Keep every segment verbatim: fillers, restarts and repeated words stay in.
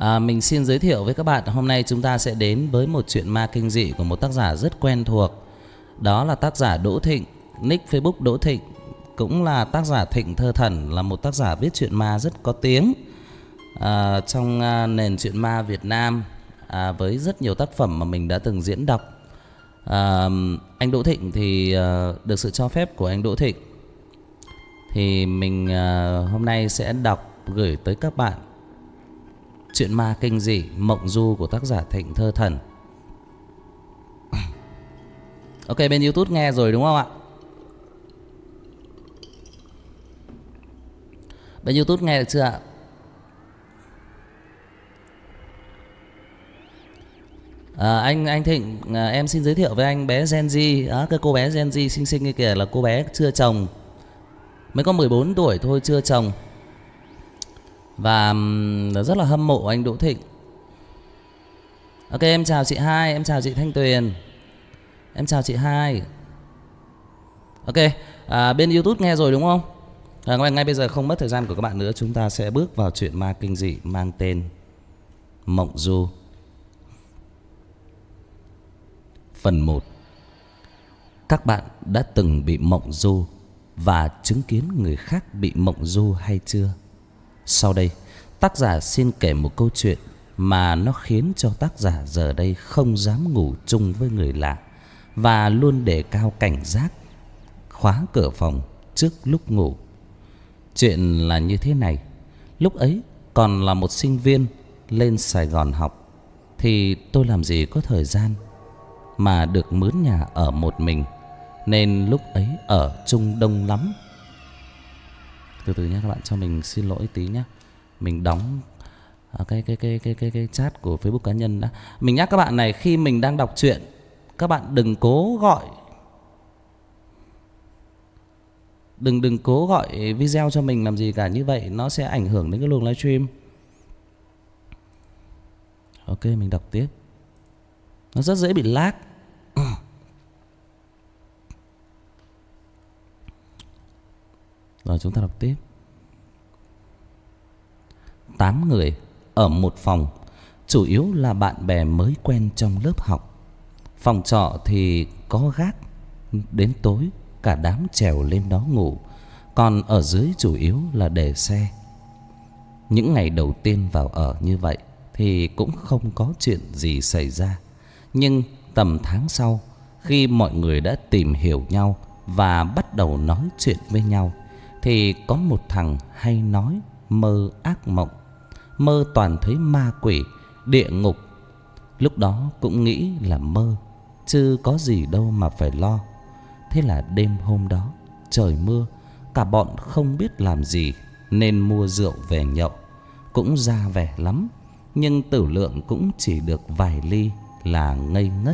À, mình xin giới thiệu với các bạn, hôm nay chúng ta sẽ đến với một chuyện ma kinh dị của một tác giả rất quen thuộc. Đó là tác giả Đỗ Thịnh, nick Facebook Đỗ Thịnh. Cũng là tác giả Thịnh Thơ Thần, là một tác giả viết truyện ma rất có tiếng à, trong à, nền truyện ma Việt Nam, à, với rất nhiều tác phẩm mà mình đã từng diễn đọc. à, Anh Đỗ Thịnh thì à, được sự cho phép của anh Đỗ Thịnh thì mình à, hôm nay sẽ đọc gửi tới các bạn chuyện ma kinh dị Mộng Du của tác giả Thịnh Thơ Thần. Ok, bên YouTube nghe rồi đúng không ạ? Bên YouTube nghe được chưa ạ? À, anh anh Thịnh, à, em xin giới thiệu với anh bé Gen Z. Đó, cái cô bé Gen Z xinh xinh kia kìa là cô bé chưa chồng, mới có mười bốn tuổi thôi, chưa chồng. Và um, rất là hâm mộ anh Đỗ Thịnh. Ok, em chào chị Hai, em chào chị Thanh Tuyền, em chào chị Hai. Ok, à, bên YouTube nghe rồi đúng không? À, ngay, ngay bây giờ không mất thời gian của các bạn nữa, chúng ta sẽ bước vào chuyện ma kinh dị mang tên Mộng Du. Phần một. Các bạn đã từng bị mộng du và chứng kiến người khác bị mộng du hay chưa? Sau đây, tác giả xin kể một câu chuyện mà nó khiến cho tác giả giờ đây không dám ngủ chung với người lạ và luôn đề cao cảnh giác, khóa cửa phòng trước lúc ngủ. Chuyện là như thế này. Lúc ấy còn là một sinh viên lên Sài Gòn học, thì tôi làm gì có thời gian mà được mướn nhà ở một mình, nên lúc ấy ở chung đông lắm. Từ từ nhé các bạn, cho mình xin lỗi tí nhé. Mình đóng cái cái cái cái cái cái chat của Facebook cá nhân đã. Mình nhắc các bạn này, khi mình đang đọc truyện, các bạn đừng cố gọi Đừng đừng cố gọi video cho mình làm gì cả, như vậy nó sẽ ảnh hưởng đến cái luồng livestream. Ok, mình đọc tiếp. Nó rất dễ bị lag. Rồi chúng ta đọc tiếp. Tám người ở một phòng, chủ yếu là bạn bè mới quen trong lớp học. Phòng trọ thì có gác, đến tối cả đám trèo lên đó ngủ, còn ở dưới chủ yếu là để xe. Những ngày đầu tiên vào ở như vậy thì cũng không có chuyện gì xảy ra. Nhưng tầm tháng sau, khi mọi người đã tìm hiểu nhau và bắt đầu nói chuyện với nhau, thì có một thằng hay nói mơ ác mộng, mơ toàn thấy ma quỷ, địa ngục. Lúc đó cũng nghĩ là mơ, chứ có gì đâu mà phải lo. Thế là đêm hôm đó trời mưa, cả bọn không biết làm gì nên mua rượu về nhậu. Cũng ra vẻ lắm, nhưng tử lượng cũng chỉ được vài ly là ngây ngất.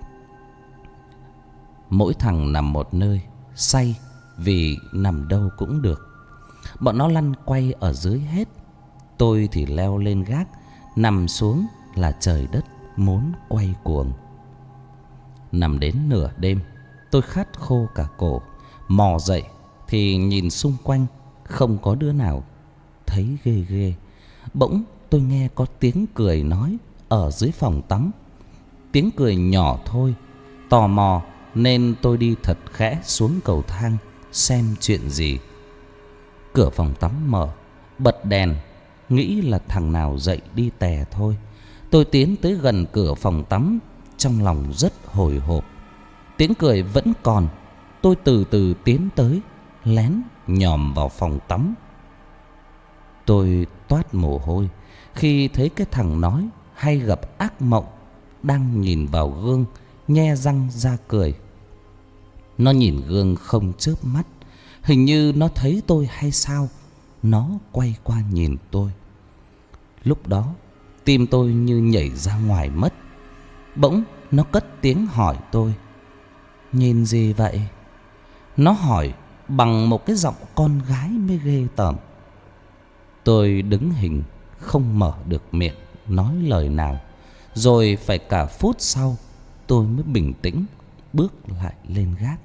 Mỗi thằng nằm một nơi, say vì nằm đâu cũng được. Bọn nó lăn quay ở dưới hết. Tôi thì leo lên gác, nằm xuống là trời đất muốn quay cuồng. Nằm đến nửa đêm, tôi khát khô cả cổ. Mò dậy thì nhìn xung quanh, không có đứa nào. Thấy ghê ghê. Bỗng tôi nghe có tiếng cười nói ở dưới phòng tắm. Tiếng cười nhỏ thôi. Tò mò nên tôi đi thật khẽ xuống cầu thang xem chuyện gì. Cửa phòng tắm mở, bật đèn, nghĩ là thằng nào dậy đi tè thôi. Tôi tiến tới gần cửa phòng tắm, trong lòng rất hồi hộp. Tiếng cười vẫn còn. Tôi từ từ tiến tới, lén nhòm vào phòng tắm. Tôi toát mồ hôi khi thấy cái thằng nói hay gặp ác mộng đang nhìn vào gương, nhe răng ra cười. Nó nhìn gương không chớp mắt, hình như nó thấy tôi hay sao. Nó quay qua nhìn tôi. Lúc đó tim tôi như nhảy ra ngoài mất. Bỗng nó cất tiếng hỏi tôi: nhìn gì vậy? Nó hỏi bằng một cái giọng con gái mới ghê tởm. Tôi đứng hình, không mở được miệng nói lời nào. Rồi phải cả phút sau tôi mới bình tĩnh bước lại lên gác.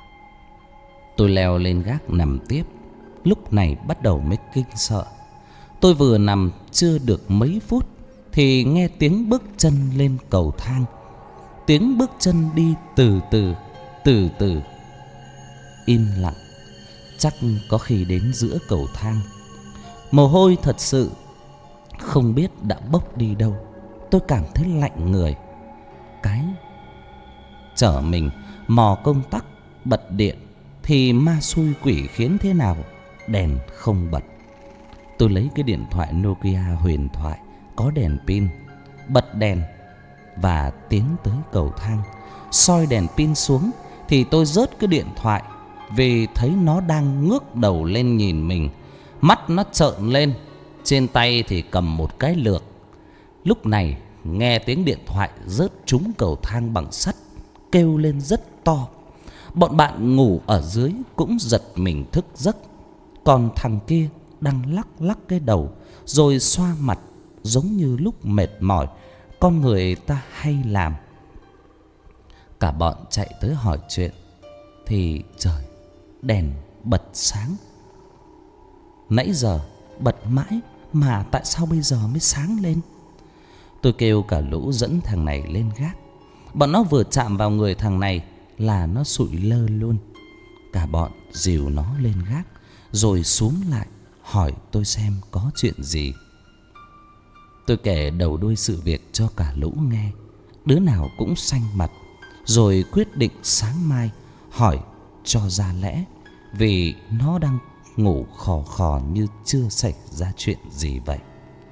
Tôi leo lên gác nằm tiếp. Lúc này bắt đầu mới kinh sợ. Tôi vừa nằm chưa được mấy phút thì nghe tiếng bước chân lên cầu thang. Tiếng bước chân đi từ từ, từ từ. Im lặng. Chắc có khi đến giữa cầu thang. Mồ hôi thật sự không biết đã bốc đi đâu. Tôi cảm thấy lạnh người. Cái chở mình mò công tắc bật điện thì ma xui quỷ khiến thế nào đèn không bật. Tôi lấy cái điện thoại Nokia huyền thoại có đèn pin, bật đèn và tiến tới cầu thang. Soi đèn pin xuống thì tôi rớt cái điện thoại vì thấy nó đang ngước đầu lên nhìn mình. Mắt nó trợn lên, trên tay thì cầm một cái lược. Lúc này nghe tiếng điện thoại rớt trúng cầu thang bằng sắt, kêu lên rất to. Bọn bạn ngủ ở dưới cũng giật mình thức giấc. Còn thằng kia đang lắc lắc cái đầu rồi xoa mặt, giống như lúc mệt mỏi con người ta hay làm. Cả bọn chạy tới hỏi chuyện thì trời, đèn bật sáng. Nãy giờ bật mãi mà tại sao bây giờ mới sáng lên? Tôi kêu cả lũ dẫn thằng này lên gác. Bọn nó vừa chạm vào người thằng này là nó sụi lơ luôn. Cả bọn dìu nó lên gác rồi xuống lại hỏi tôi xem có chuyện gì. Tôi kể đầu đuôi sự việc cho cả lũ nghe. Đứa nào cũng xanh mặt. Rồi quyết định sáng mai hỏi cho ra lẽ, vì nó đang ngủ khò khò như chưa xảy ra chuyện gì vậy.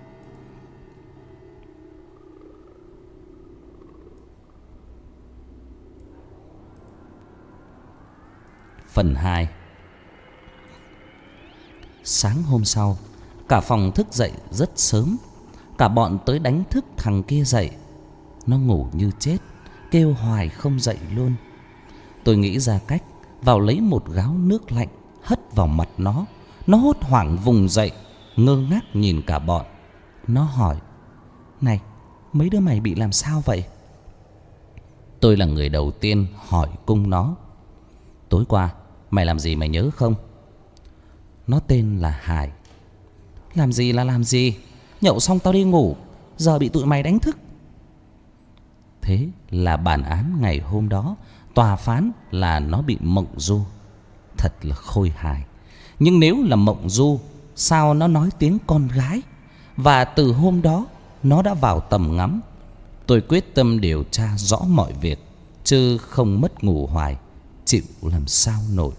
Phần hai. Sáng hôm sau, cả phòng thức dậy rất sớm. Cả bọn tới đánh thức thằng kia dậy. Nó ngủ như chết, kêu hoài không dậy luôn. Tôi nghĩ ra cách, vào lấy một gáo nước lạnh hất vào mặt nó. Nó hốt hoảng vùng dậy, ngơ ngác nhìn cả bọn. Nó hỏi: "Này, mấy đứa mày bị làm sao vậy?" Tôi là người đầu tiên hỏi cung nó: "Tối qua mày làm gì mày nhớ không?" Nó tên là Hải. "Làm gì là làm gì? Nhậu xong tao đi ngủ, giờ bị tụi mày đánh thức." Thế là bản án ngày hôm đó, tòa phán là nó bị mộng du. Thật là khôi hài. Nhưng nếu là mộng du, sao nó nói tiếng con gái? Và từ hôm đó nó đã vào tầm ngắm. Tôi quyết tâm điều tra rõ mọi việc, chứ không mất ngủ hoài, chịu làm sao nổi.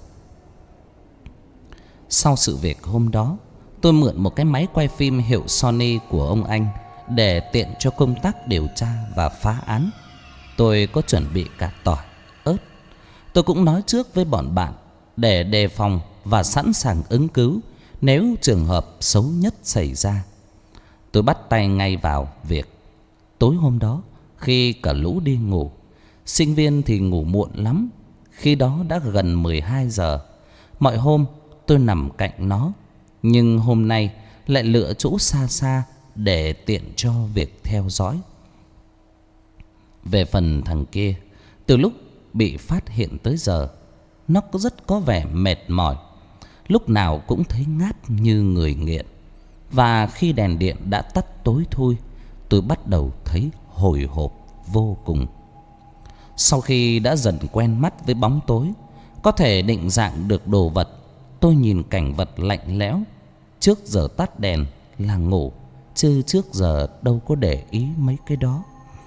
Sau sự việc hôm đó, tôi mượn một cái máy quay phim hiệu Sony của ông anh để tiện cho công tác điều tra và phá án. Tôi có chuẩn bị cả tỏi, ớt. Tôi cũng nói trước với bọn bạn để đề phòng và sẵn sàng ứng cứu nếu trường hợp xấu nhất xảy ra. Tôi bắt tay ngay vào việc. Tối hôm đó, khi cả lũ đi ngủ, sinh viên thì ngủ muộn lắm. Khi đó đã gần mười hai giờ. Mọi hôm tôi nằm cạnh nó, nhưng hôm nay lại lựa chỗ xa xa để tiện cho việc theo dõi. Về phần thằng kia, từ lúc bị phát hiện tới giờ, nó có rất có vẻ mệt mỏi, lúc nào cũng thấy ngáp như người nghiện. Và khi đèn điện đã tắt tối thui, tôi bắt đầu thấy hồi hộp vô cùng. Sau khi đã dần quen mắt với bóng tối, có thể định dạng được đồ vật, tôi nhìn cảnh vật lạnh lẽo. Trước giờ tắt đèn là ngủ, chứ trước giờ đâu có để ý mấy cái đó.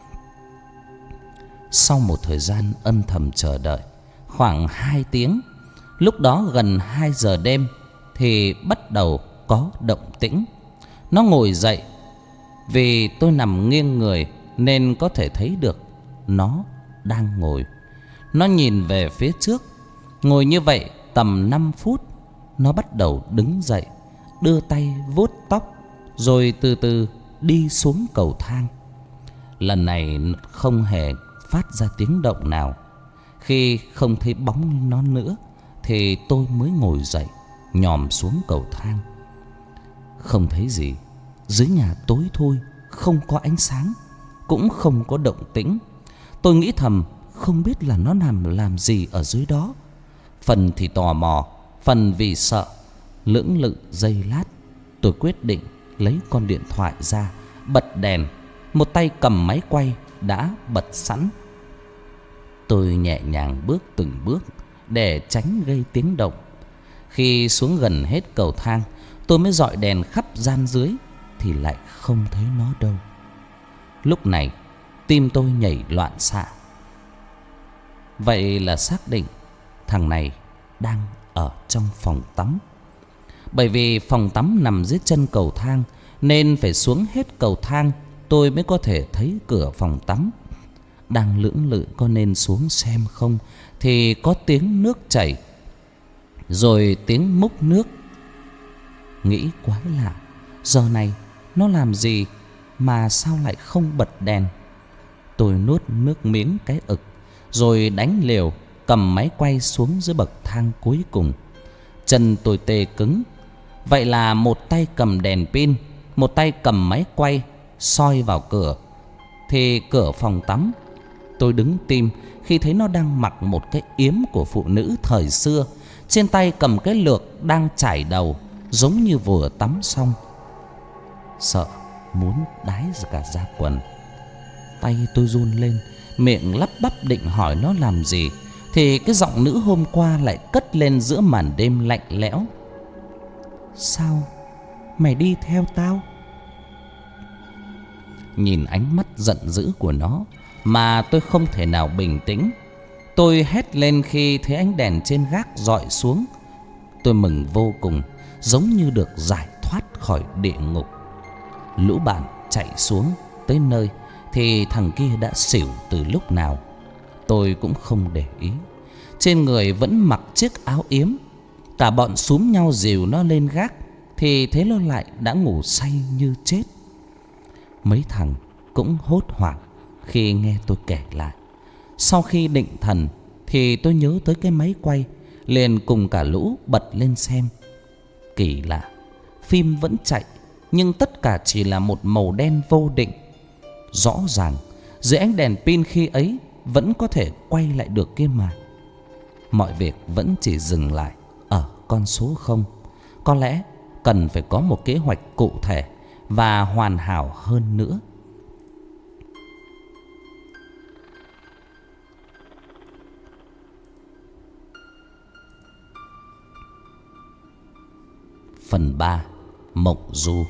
Sau một thời gian âm thầm chờ đợi, khoảng hai tiếng, lúc đó gần hai giờ đêm, thì bắt đầu có động tĩnh. Nó ngồi dậy. Vì tôi nằm nghiêng người nên có thể thấy được nó đang ngồi. Nó nhìn về phía trước. Ngồi như vậy tầm năm phút, nó bắt đầu đứng dậy, đưa tay vuốt tóc, rồi từ từ đi xuống cầu thang. Lần này không hề phát ra tiếng động nào. Khi không thấy bóng nó nữa thì tôi mới ngồi dậy, nhòm xuống cầu thang. Không thấy gì. Dưới nhà tối thui, không có ánh sáng, cũng không có động tĩnh. Tôi nghĩ thầm, không biết là nó nằm làm gì ở dưới đó. Phần thì tò mò, phần vì sợ. Lưỡng lự giây lát, tôi quyết định lấy con điện thoại ra, bật đèn. Một tay cầm máy quay đã bật sẵn. Tôi nhẹ nhàng bước từng bước để tránh gây tiếng động. Khi xuống gần hết cầu thang, tôi mới dọi đèn khắp gian dưới thì lại không thấy nó đâu. Lúc này tim tôi nhảy loạn xạ. Vậy là xác định thằng này đang ở trong phòng tắm. Bởi vì phòng tắm nằm dưới chân cầu thang nên phải xuống hết cầu thang tôi mới có thể thấy cửa phòng tắm. Đang lưỡng lự có nên xuống xem không thì có tiếng nước chảy, rồi tiếng múc nước. Nghĩ quái lạ, giờ này nó làm gì mà sao lại không bật đèn. Tôi nuốt nước miếng cái ực, rồi đánh liều cầm máy quay xuống dưới bậc thang cuối cùng. Chân tôi tê cứng. Vậy là một tay cầm đèn pin, một tay cầm máy quay soi vào cửa. Thì cửa phòng tắm, tôi đứng tim khi thấy nó đang mặc một cái yếm của phụ nữ thời xưa, trên tay cầm cái lược đang chải đầu, giống như vừa tắm xong. Sợ muốn đái cả da quần. Tay tôi run lên, miệng lắp bắp định hỏi nó làm gì, thì cái giọng nữ hôm qua lại cất lên giữa màn đêm lạnh lẽo. Sao mày đi theo tao? Nhìn ánh mắt giận dữ của nó mà tôi không thể nào bình tĩnh. Tôi hét lên khi thấy ánh đèn trên gác dọi xuống. Tôi mừng vô cùng, giống như được giải thoát khỏi địa ngục. Lũ bạn chạy xuống tới nơi thì thằng kia đã xỉu từ lúc nào. Tôi cũng không để ý. Trên người vẫn mặc chiếc áo yếm. Cả bọn xúm nhau dìu nó lên gác thì thấy nó lại đã ngủ say như chết. Mấy thằng cũng hốt hoảng khi nghe tôi kể lại. Sau khi định thần thì tôi nhớ tới cái máy quay, liền cùng cả lũ bật lên xem. Kỳ lạ, phim vẫn chạy, nhưng tất cả chỉ là một màu đen vô định. Rõ ràng dưới ánh đèn pin khi ấy vẫn có thể quay lại được kia mà. Mọi việc vẫn chỉ dừng lại ở con số không. Có lẽ cần phải có một kế hoạch cụ thể và hoàn hảo hơn nữa. Phần ba. Mộng du.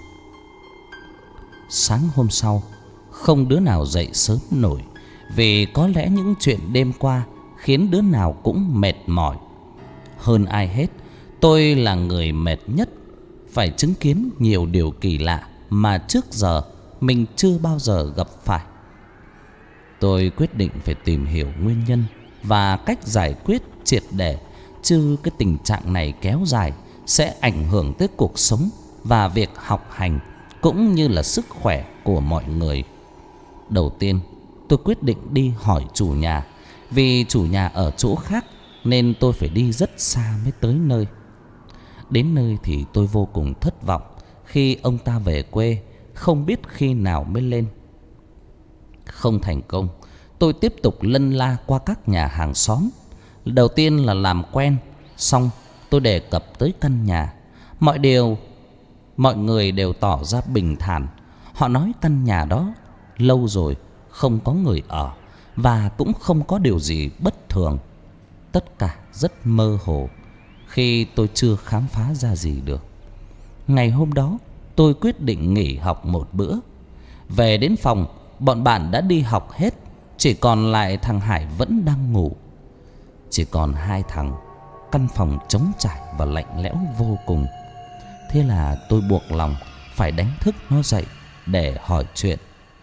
Sáng hôm sau, không đứa nào dậy sớm nổi, vì có lẽ những chuyện đêm qua khiến đứa nào cũng mệt mỏi. Hơn ai hết, tôi là người mệt nhất, phải chứng kiến nhiều điều kỳ lạ mà trước giờ mình chưa bao giờ gặp phải. Tôi quyết định phải tìm hiểu nguyên nhân và cách giải quyết triệt để, chứ cái tình trạng này kéo dài sẽ ảnh hưởng tới cuộc sống và việc học hành, cũng như là sức khỏe của mọi người. Đầu tiên, tôi quyết định đi hỏi chủ nhà. Vì chủ nhà ở chỗ khác nên tôi phải đi rất xa mới tới nơi. Đến nơi thì tôi vô cùng thất vọng khi ông ta về quê, không biết khi nào mới lên. Không thành công, tôi tiếp tục lân la qua các nhà hàng xóm. Đầu tiên là làm quen, xong tôi đề cập tới căn nhà. Mọi điều, mọi người đều tỏ ra bình thản. Họ nói căn nhà đó lâu rồi không có người ở, và cũng không có điều gì bất thường. Tất cả rất mơ hồ khi tôi chưa khám phá ra gì được. Ngày hôm đó tôi quyết định nghỉ học một bữa. Về đến phòng, bọn bạn đã đi học hết, chỉ còn lại thằng Hải vẫn đang ngủ. Chỉ còn hai thằng, căn phòng trống trải và lạnh lẽo vô cùng. Thế là tôi buộc lòng phải đánh thức nó dậy để hỏi chuyện.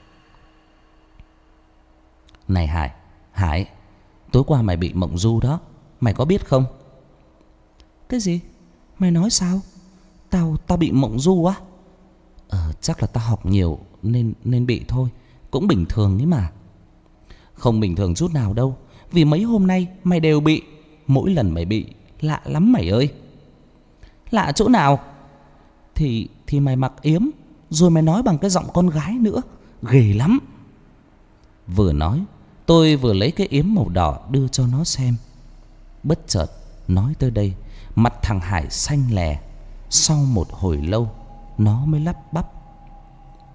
Này Hải, Hải, tối qua mày bị mộng du đó, mày có biết không? Cái gì? Mày nói sao? Tao tao bị mộng du á? Ờ, chắc là tao học nhiều nên nên bị thôi, cũng bình thường ấy mà. Không bình thường chút nào đâu, vì mấy hôm nay mày đều bị. Mỗi lần mày bị lạ lắm mày ơi. Lạ chỗ nào? Thì thì mày mặc yếm, rồi mày nói bằng cái giọng con gái nữa, ghê lắm. Vừa nói, tôi vừa lấy cái yếm màu đỏ đưa cho nó xem. Bất chợt nói tới đây, mặt thằng Hải xanh lè. Sau một hồi lâu, nó mới lắp bắp.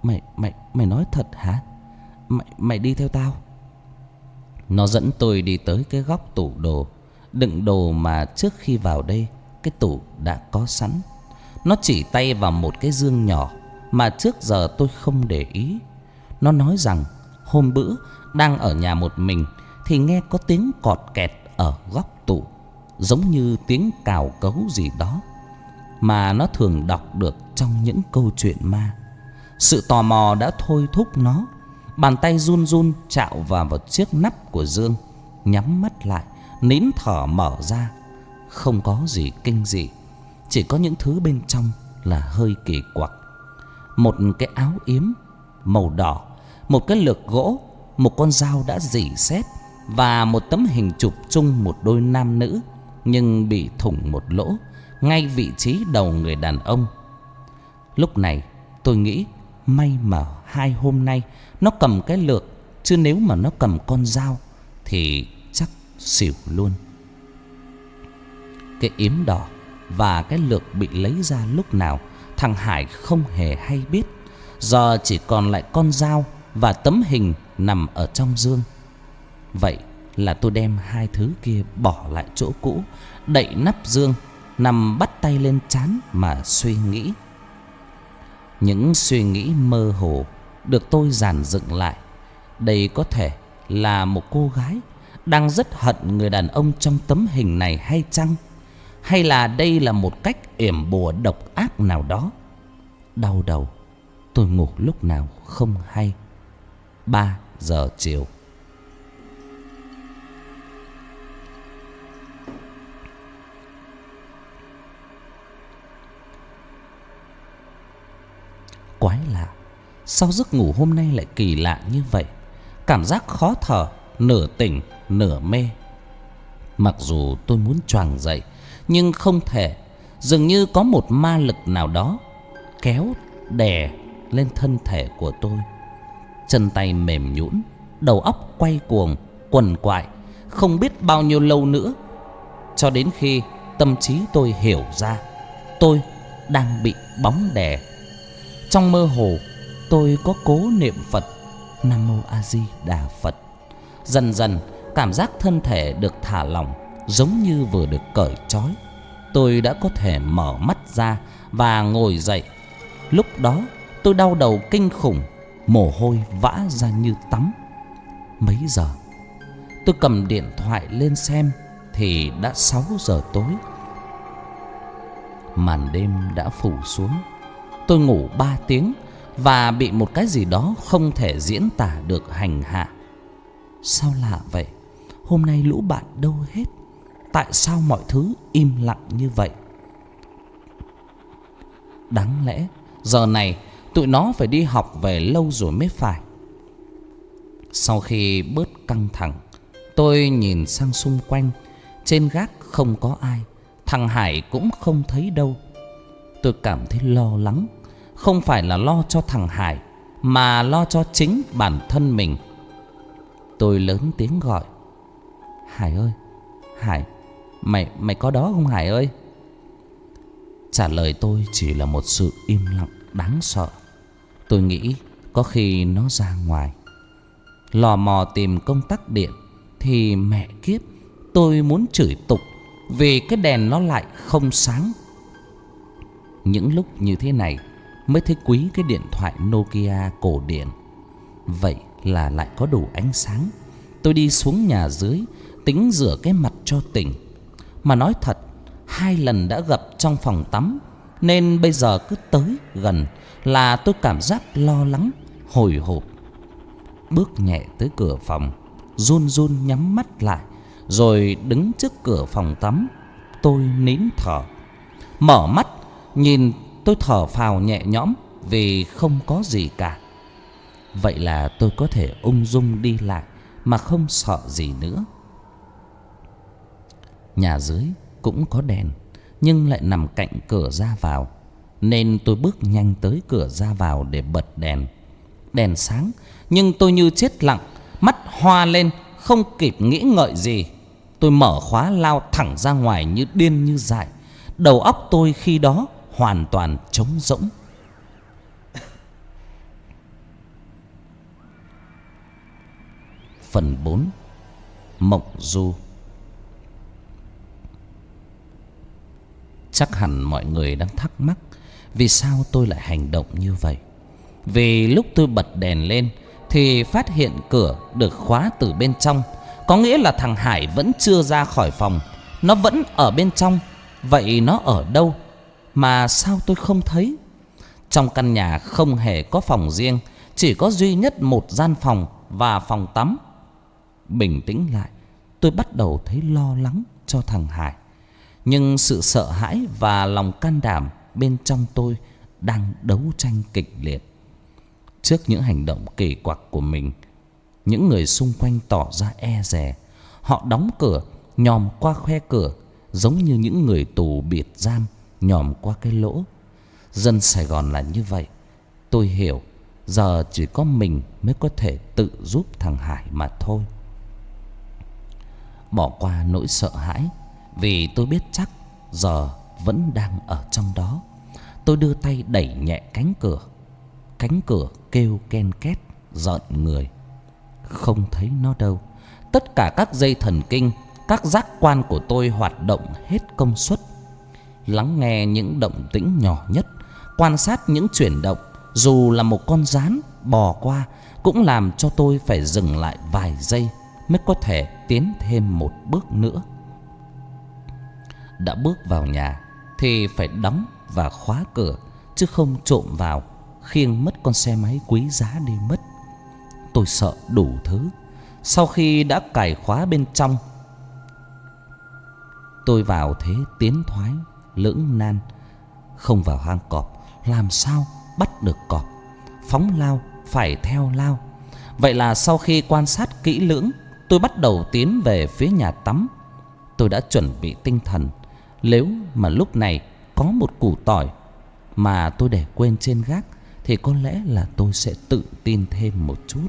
Mày mày mày nói thật hả? Mày mày đi theo tao? Nó dẫn tôi đi tới cái góc tủ đồ đựng đồ mà trước khi vào đây cái tủ đã có sẵn. Nó chỉ tay vào một cái giường nhỏ mà trước giờ tôi không để ý. Nó nói rằng hôm bữa đang ở nhà một mình thì nghe có tiếng cọt kẹt ở góc tủ, giống như tiếng cào cấu gì đó mà nó thường đọc được trong những câu chuyện ma. Sự tò mò đã thôi thúc nó. Bàn tay run run chạm vào vào chiếc nắp của giường, nhắm mắt lại, nín thở mở ra. Không có gì kinh dị, chỉ có những thứ bên trong là hơi kỳ quặc. Một cái áo yếm màu đỏ, một cái lược gỗ, một con dao đã rỉ sét và một tấm hình chụp chung một đôi nam nữ nhưng bị thủng một lỗ ngay vị trí đầu người đàn ông. Lúc này tôi nghĩ may mà hai hôm nay nó cầm cái lược, chứ nếu mà nó cầm con dao thì chắc xỉu luôn. Cái yếm đỏ và cái lược bị lấy ra lúc nào thằng Hải không hề hay biết. Giờ chỉ còn lại con dao và tấm hình nằm ở trong giường. Vậy là tôi đem hai thứ kia bỏ lại chỗ cũ, đậy nắp giường, nằm bắt tay lên trán mà suy nghĩ. Những suy nghĩ mơ hồ được tôi dàn dựng lại. Đây có thể là một cô gái đang rất hận người đàn ông trong tấm hình này hay chăng? Hay là đây là một cách yểm bùa độc ác nào đó? Đau đầu, tôi ngủ lúc nào không hay. Ba giờ chiều. Quái lạ, sao giấc ngủ hôm nay lại kỳ lạ như vậy? Cảm giác khó thở, nửa tỉnh nửa mê. Mặc dù tôi muốn choàng dậy nhưng không thể. Dường như có một ma lực nào đó kéo đè lên thân thể của tôi. Chân tay mềm nhũn, đầu óc quay cuồng, quằn quại không biết bao nhiêu lâu nữa, cho đến khi tâm trí tôi hiểu ra tôi đang bị bóng đè. Trong mơ hồ tôi có cố niệm Phật, Nam Mô A Di Đà Phật. Dần dần cảm giác thân thể được thả lỏng, giống như vừa được cởi trói. Tôi đã có thể mở mắt ra và ngồi dậy. Lúc đó tôi đau đầu kinh khủng, mồ hôi vã ra như tắm. Mấy giờ? Tôi cầm điện thoại lên xem thì đã sáu giờ tối. Màn đêm đã phủ xuống. Tôi ngủ ba tiếng và bị một cái gì đó không thể diễn tả được hành hạ. Sao lạ vậy? Hôm nay lũ bạn đâu hết? Tại sao mọi thứ im lặng như vậy? Đáng lẽ giờ này tụi nó phải đi học về lâu rồi mới phải. Sau khi bớt căng thẳng, tôi nhìn sang xung quanh. Trên gác không có ai, thằng Hải cũng không thấy đâu. Tôi cảm thấy lo lắng. Không phải là lo cho thằng Hải, mà lo cho chính bản thân mình. Tôi lớn tiếng gọi: Hải ơi, Hải, Mày mày có đó không Hải ơi? Trả lời tôi chỉ là một sự im lặng đáng sợ. Tôi nghĩ có khi nó ra ngoài. Lò mò tìm công tắc điện thì mẹ kiếp, tôi muốn chửi tục vì cái đèn nó lại không sáng. Những lúc như thế này mới thấy quý cái điện thoại Nokia cổ điển. Vậy là lại có đủ ánh sáng. Tôi đi xuống nhà dưới tính rửa cái mặt cho tỉnh. Mà nói thật, hai lần đã gặp trong phòng tắm, nên bây giờ cứ tới gần là tôi cảm giác lo lắng, hồi hộp. Bước nhẹ tới cửa phòng, run run nhắm mắt lại, rồi đứng trước cửa phòng tắm. Tôi nín thở. Mở mắt nhìn, tôi thở phào nhẹ nhõm vì không có gì cả. Vậy là tôi có thể ung dung đi lại mà không sợ gì nữa. Nhà dưới cũng có đèn, nhưng lại nằm cạnh cửa ra vào, nên tôi bước nhanh tới cửa ra vào để bật đèn. Đèn sáng, nhưng tôi như chết lặng, mắt hoa lên, không kịp nghĩ ngợi gì. Tôi mở khóa lao thẳng ra ngoài như điên như dại. Đầu óc tôi khi đó hoàn toàn trống rỗng. Phần bốn. Mộng du. Chắc hẳn mọi người đang thắc mắc vì sao tôi lại hành động như vậy. Vì lúc tôi bật đèn lên thì phát hiện cửa được khóa từ bên trong. Có nghĩa là thằng Hải vẫn chưa ra khỏi phòng. Nó vẫn ở bên trong. Vậy nó ở đâu mà sao tôi không thấy? Trong căn nhà không hề có phòng riêng, chỉ có duy nhất một gian phòng và phòng tắm. Bình tĩnh lại, tôi bắt đầu thấy lo lắng cho thằng Hải. Nhưng sự sợ hãi và lòng can đảm bên trong tôi đang đấu tranh kịch liệt. Trước những hành động kỳ quặc của mình, những người xung quanh tỏ ra e dè. Họ đóng cửa, nhòm qua khe cửa, giống như những người tù biệt giam nhòm qua cái lỗ. Dân Sài Gòn là như vậy. Tôi hiểu, giờ chỉ có mình mới có thể tự giúp thằng Hải mà thôi. Bỏ qua nỗi sợ hãi, vì tôi biết chắc giờ vẫn đang ở trong đó. Tôi đưa tay đẩy nhẹ cánh cửa. Cánh cửa kêu ken két rợn người. Không thấy nó đâu. Tất cả các dây thần kinh, các giác quan của tôi hoạt động hết công suất. Lắng nghe những động tĩnh nhỏ nhất, quan sát những chuyển động, dù là một con gián bò qua, cũng làm cho tôi phải dừng lại vài giây mới có thể tiến thêm một bước nữa. Đã bước vào nhà thì phải đóng và khóa cửa, chứ không trộm vào khiêng mất con xe máy quý giá đi mất. Tôi sợ đủ thứ. Sau khi đã cài khóa bên trong, tôi vào thế tiến thoái lưỡng nan. Không vào hang cọp, làm sao bắt được cọp? Phóng lao phải theo lao. Vậy là sau khi quan sát kỹ lưỡng, tôi bắt đầu tiến về phía nhà tắm. Tôi đã chuẩn bị tinh thần. Nếu mà lúc này có một củ tỏi mà tôi để quên trên gác thì có lẽ là tôi sẽ tự tin thêm một chút.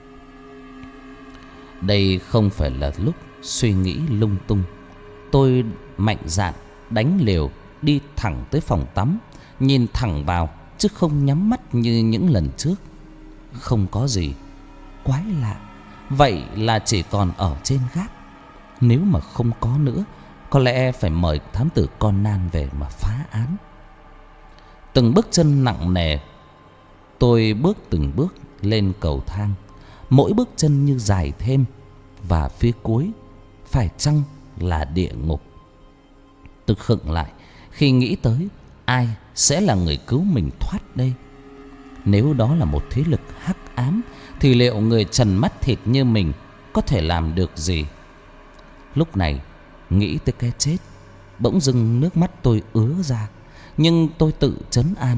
Đây không phải là lúc suy nghĩ lung tung. Tôi mạnh dạn đánh liều đi thẳng tới phòng tắm, nhìn thẳng vào chứ không nhắm mắt như những lần trước. Không có gì. Quái lạ. Vậy là chỉ còn ở trên gác. Nếu mà không có nữa, có lẽ phải mời thám tử Conan về mà phá án. Từng bước chân nặng nề, tôi bước từng bước lên cầu thang. Mỗi bước chân như dài thêm, và phía cuối phải chăng là địa ngục? Tôi khựng lại khi nghĩ tới ai sẽ là người cứu mình thoát đây. Nếu đó là một thế lực hắc ám thì liệu người trần mắt thịt như mình có thể làm được gì? Lúc này nghĩ tới cái chết, bỗng dưng nước mắt tôi ứa ra. Nhưng tôi tự trấn an.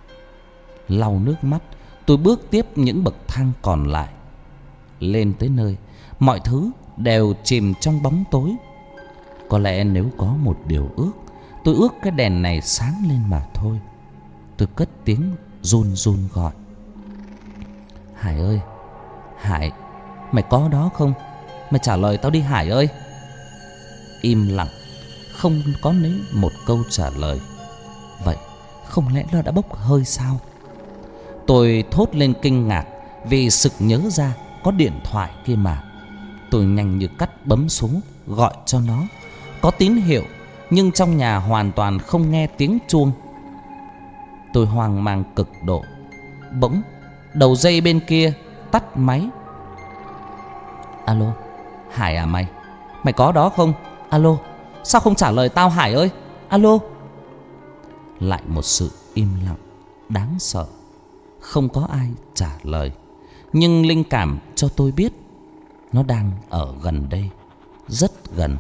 Lau nước mắt, tôi bước tiếp những bậc thang còn lại. Lên tới nơi, mọi thứ đều chìm trong bóng tối. Có lẽ nếu có một điều ước, tôi ước cái đèn này sáng lên mà thôi. Tôi cất tiếng run run gọi: Hải ơi, Hải, mày có đó không? Mày trả lời tao đi Hải ơi. Im lặng, không có lấy một câu trả lời. Vậy không lẽ nó đã bốc hơi sao? Tôi thốt lên kinh ngạc vì sực nhớ ra có điện thoại kia mà. Tôi nhanh như cắt bấm số gọi cho nó. Có tín hiệu, nhưng trong nhà hoàn toàn không nghe tiếng chuông. Tôi hoang mang cực độ. Bỗng đầu dây bên kia tắt máy. Alo, Hải à mày? Mày có đó không? Alo, sao không trả lời tao Hải ơi? Alo. Lại một sự im lặng đáng sợ. Không có ai trả lời. Nhưng linh cảm cho tôi biết nó đang ở gần đây, rất gần.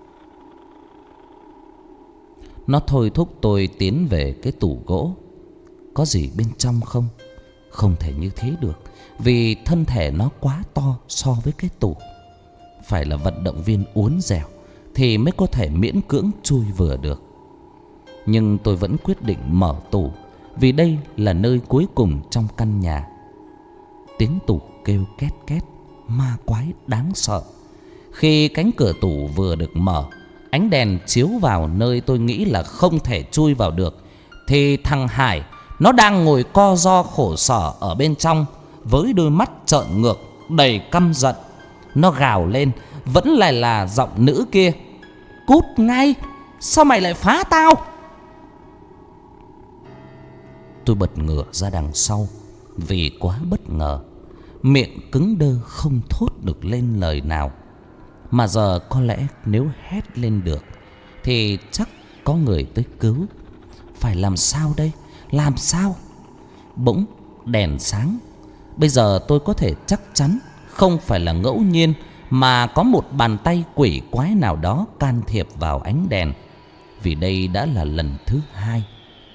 Nó thôi thúc tôi tiến về cái tủ gỗ. Có gì bên trong không? Không thể như thế được, vì thân thể nó quá to so với cái tủ. Phải là vận động viên uốn dẻo thì mới có thể miễn cưỡng chui vừa được. Nhưng tôi vẫn quyết định mở tủ, vì đây là nơi cuối cùng trong căn nhà. Tiếng tủ kêu két két, ma quái đáng sợ. Khi cánh cửa tủ vừa được mở, ánh đèn chiếu vào nơi tôi nghĩ là không thể chui vào được, thì thằng Hải nó đang ngồi co ro khổ sở ở bên trong, với đôi mắt trợn ngược đầy căm giận. Nó gào lên, vẫn lại là giọng nữ kia: "Cút ngay, sao mày lại phá tao?" Tôi bật ngửa ra đằng sau vì quá bất ngờ, miệng cứng đơ không thốt được lên lời nào. Mà giờ có lẽ nếu hét lên được thì chắc có người tới cứu. Phải làm sao đây? Làm sao? Bỗng đèn sáng. Bây giờ tôi có thể chắc chắn không phải là ngẫu nhiên, mà có một bàn tay quỷ quái nào đó can thiệp vào ánh đèn. Vì đây đã là lần thứ hai.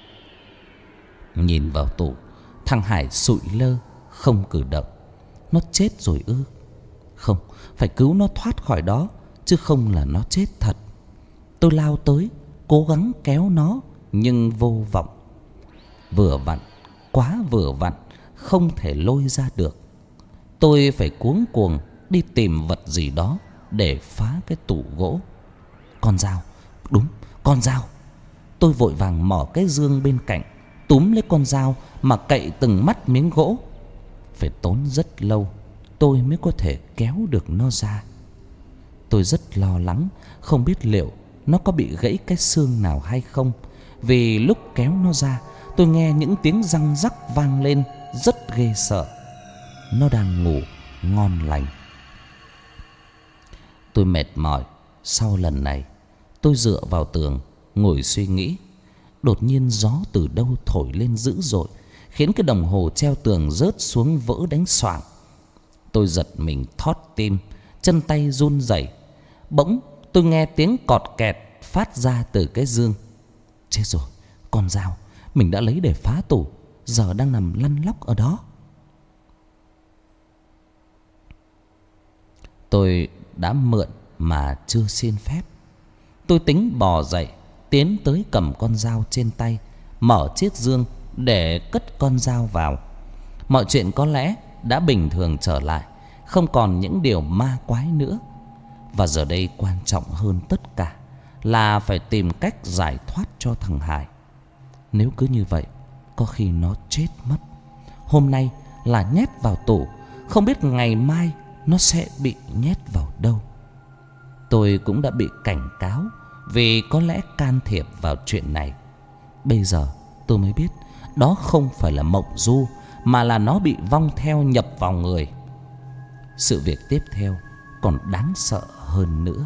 Nhìn vào tủ, thằng Hải sụi lơ không cử động. Nó chết rồi ư? Không, phải cứu nó thoát khỏi đó, chứ không là nó chết thật. Tôi lao tới, cố gắng kéo nó, nhưng vô vọng. Vừa vặn, quá vừa vặn, không thể lôi ra được. Tôi phải cuống cuồng đi tìm vật gì đó để phá cái tủ gỗ. Con dao, đúng, con dao. Tôi vội vàng mỏ cái giương bên cạnh, túm lấy con dao mà cậy từng mắt miếng gỗ. Phải tốn rất lâu tôi mới có thể kéo được nó ra. Tôi rất lo lắng, không biết liệu nó có bị gãy cái xương nào hay không. Vì lúc kéo nó ra, tôi nghe những tiếng răng rắc vang lên rất ghê sợ. Nó đang ngủ ngon lành. Tôi mệt mỏi sau lần này. Tôi dựa vào tường ngồi suy nghĩ. Đột nhiên gió từ đâu thổi lên dữ dội, khiến cái đồng hồ treo tường rớt xuống vỡ đánh xoảng. Tôi giật mình thót tim, chân tay run rẩy. Bỗng tôi nghe tiếng cọt kẹt phát ra từ cái giường. Chết rồi, con dao mình đã lấy để phá tủ giờ đang nằm lăn lóc ở đó. Tôi đã mượn mà chưa xin phép. Tôi tính bò dậy, tiến tới cầm con dao trên tay, mở chiếc giương để cất con dao vào. Mọi chuyện có lẽ đã bình thường trở lại, không còn những điều ma quái nữa. Và giờ đây quan trọng hơn tất cả là phải tìm cách giải thoát cho thằng Hải. Nếu cứ như vậy, có khi nó chết mất. Hôm nay là nhét vào tủ, không biết ngày mai nó sẽ bị nhét vào đâu. Tôi cũng đã bị cảnh cáo vì có lẽ can thiệp vào chuyện này. Bây giờ tôi mới biết đó không phải là mộng du, mà là nó bị vong theo nhập vào người. Sự việc tiếp theo còn đáng sợ hơn nữa.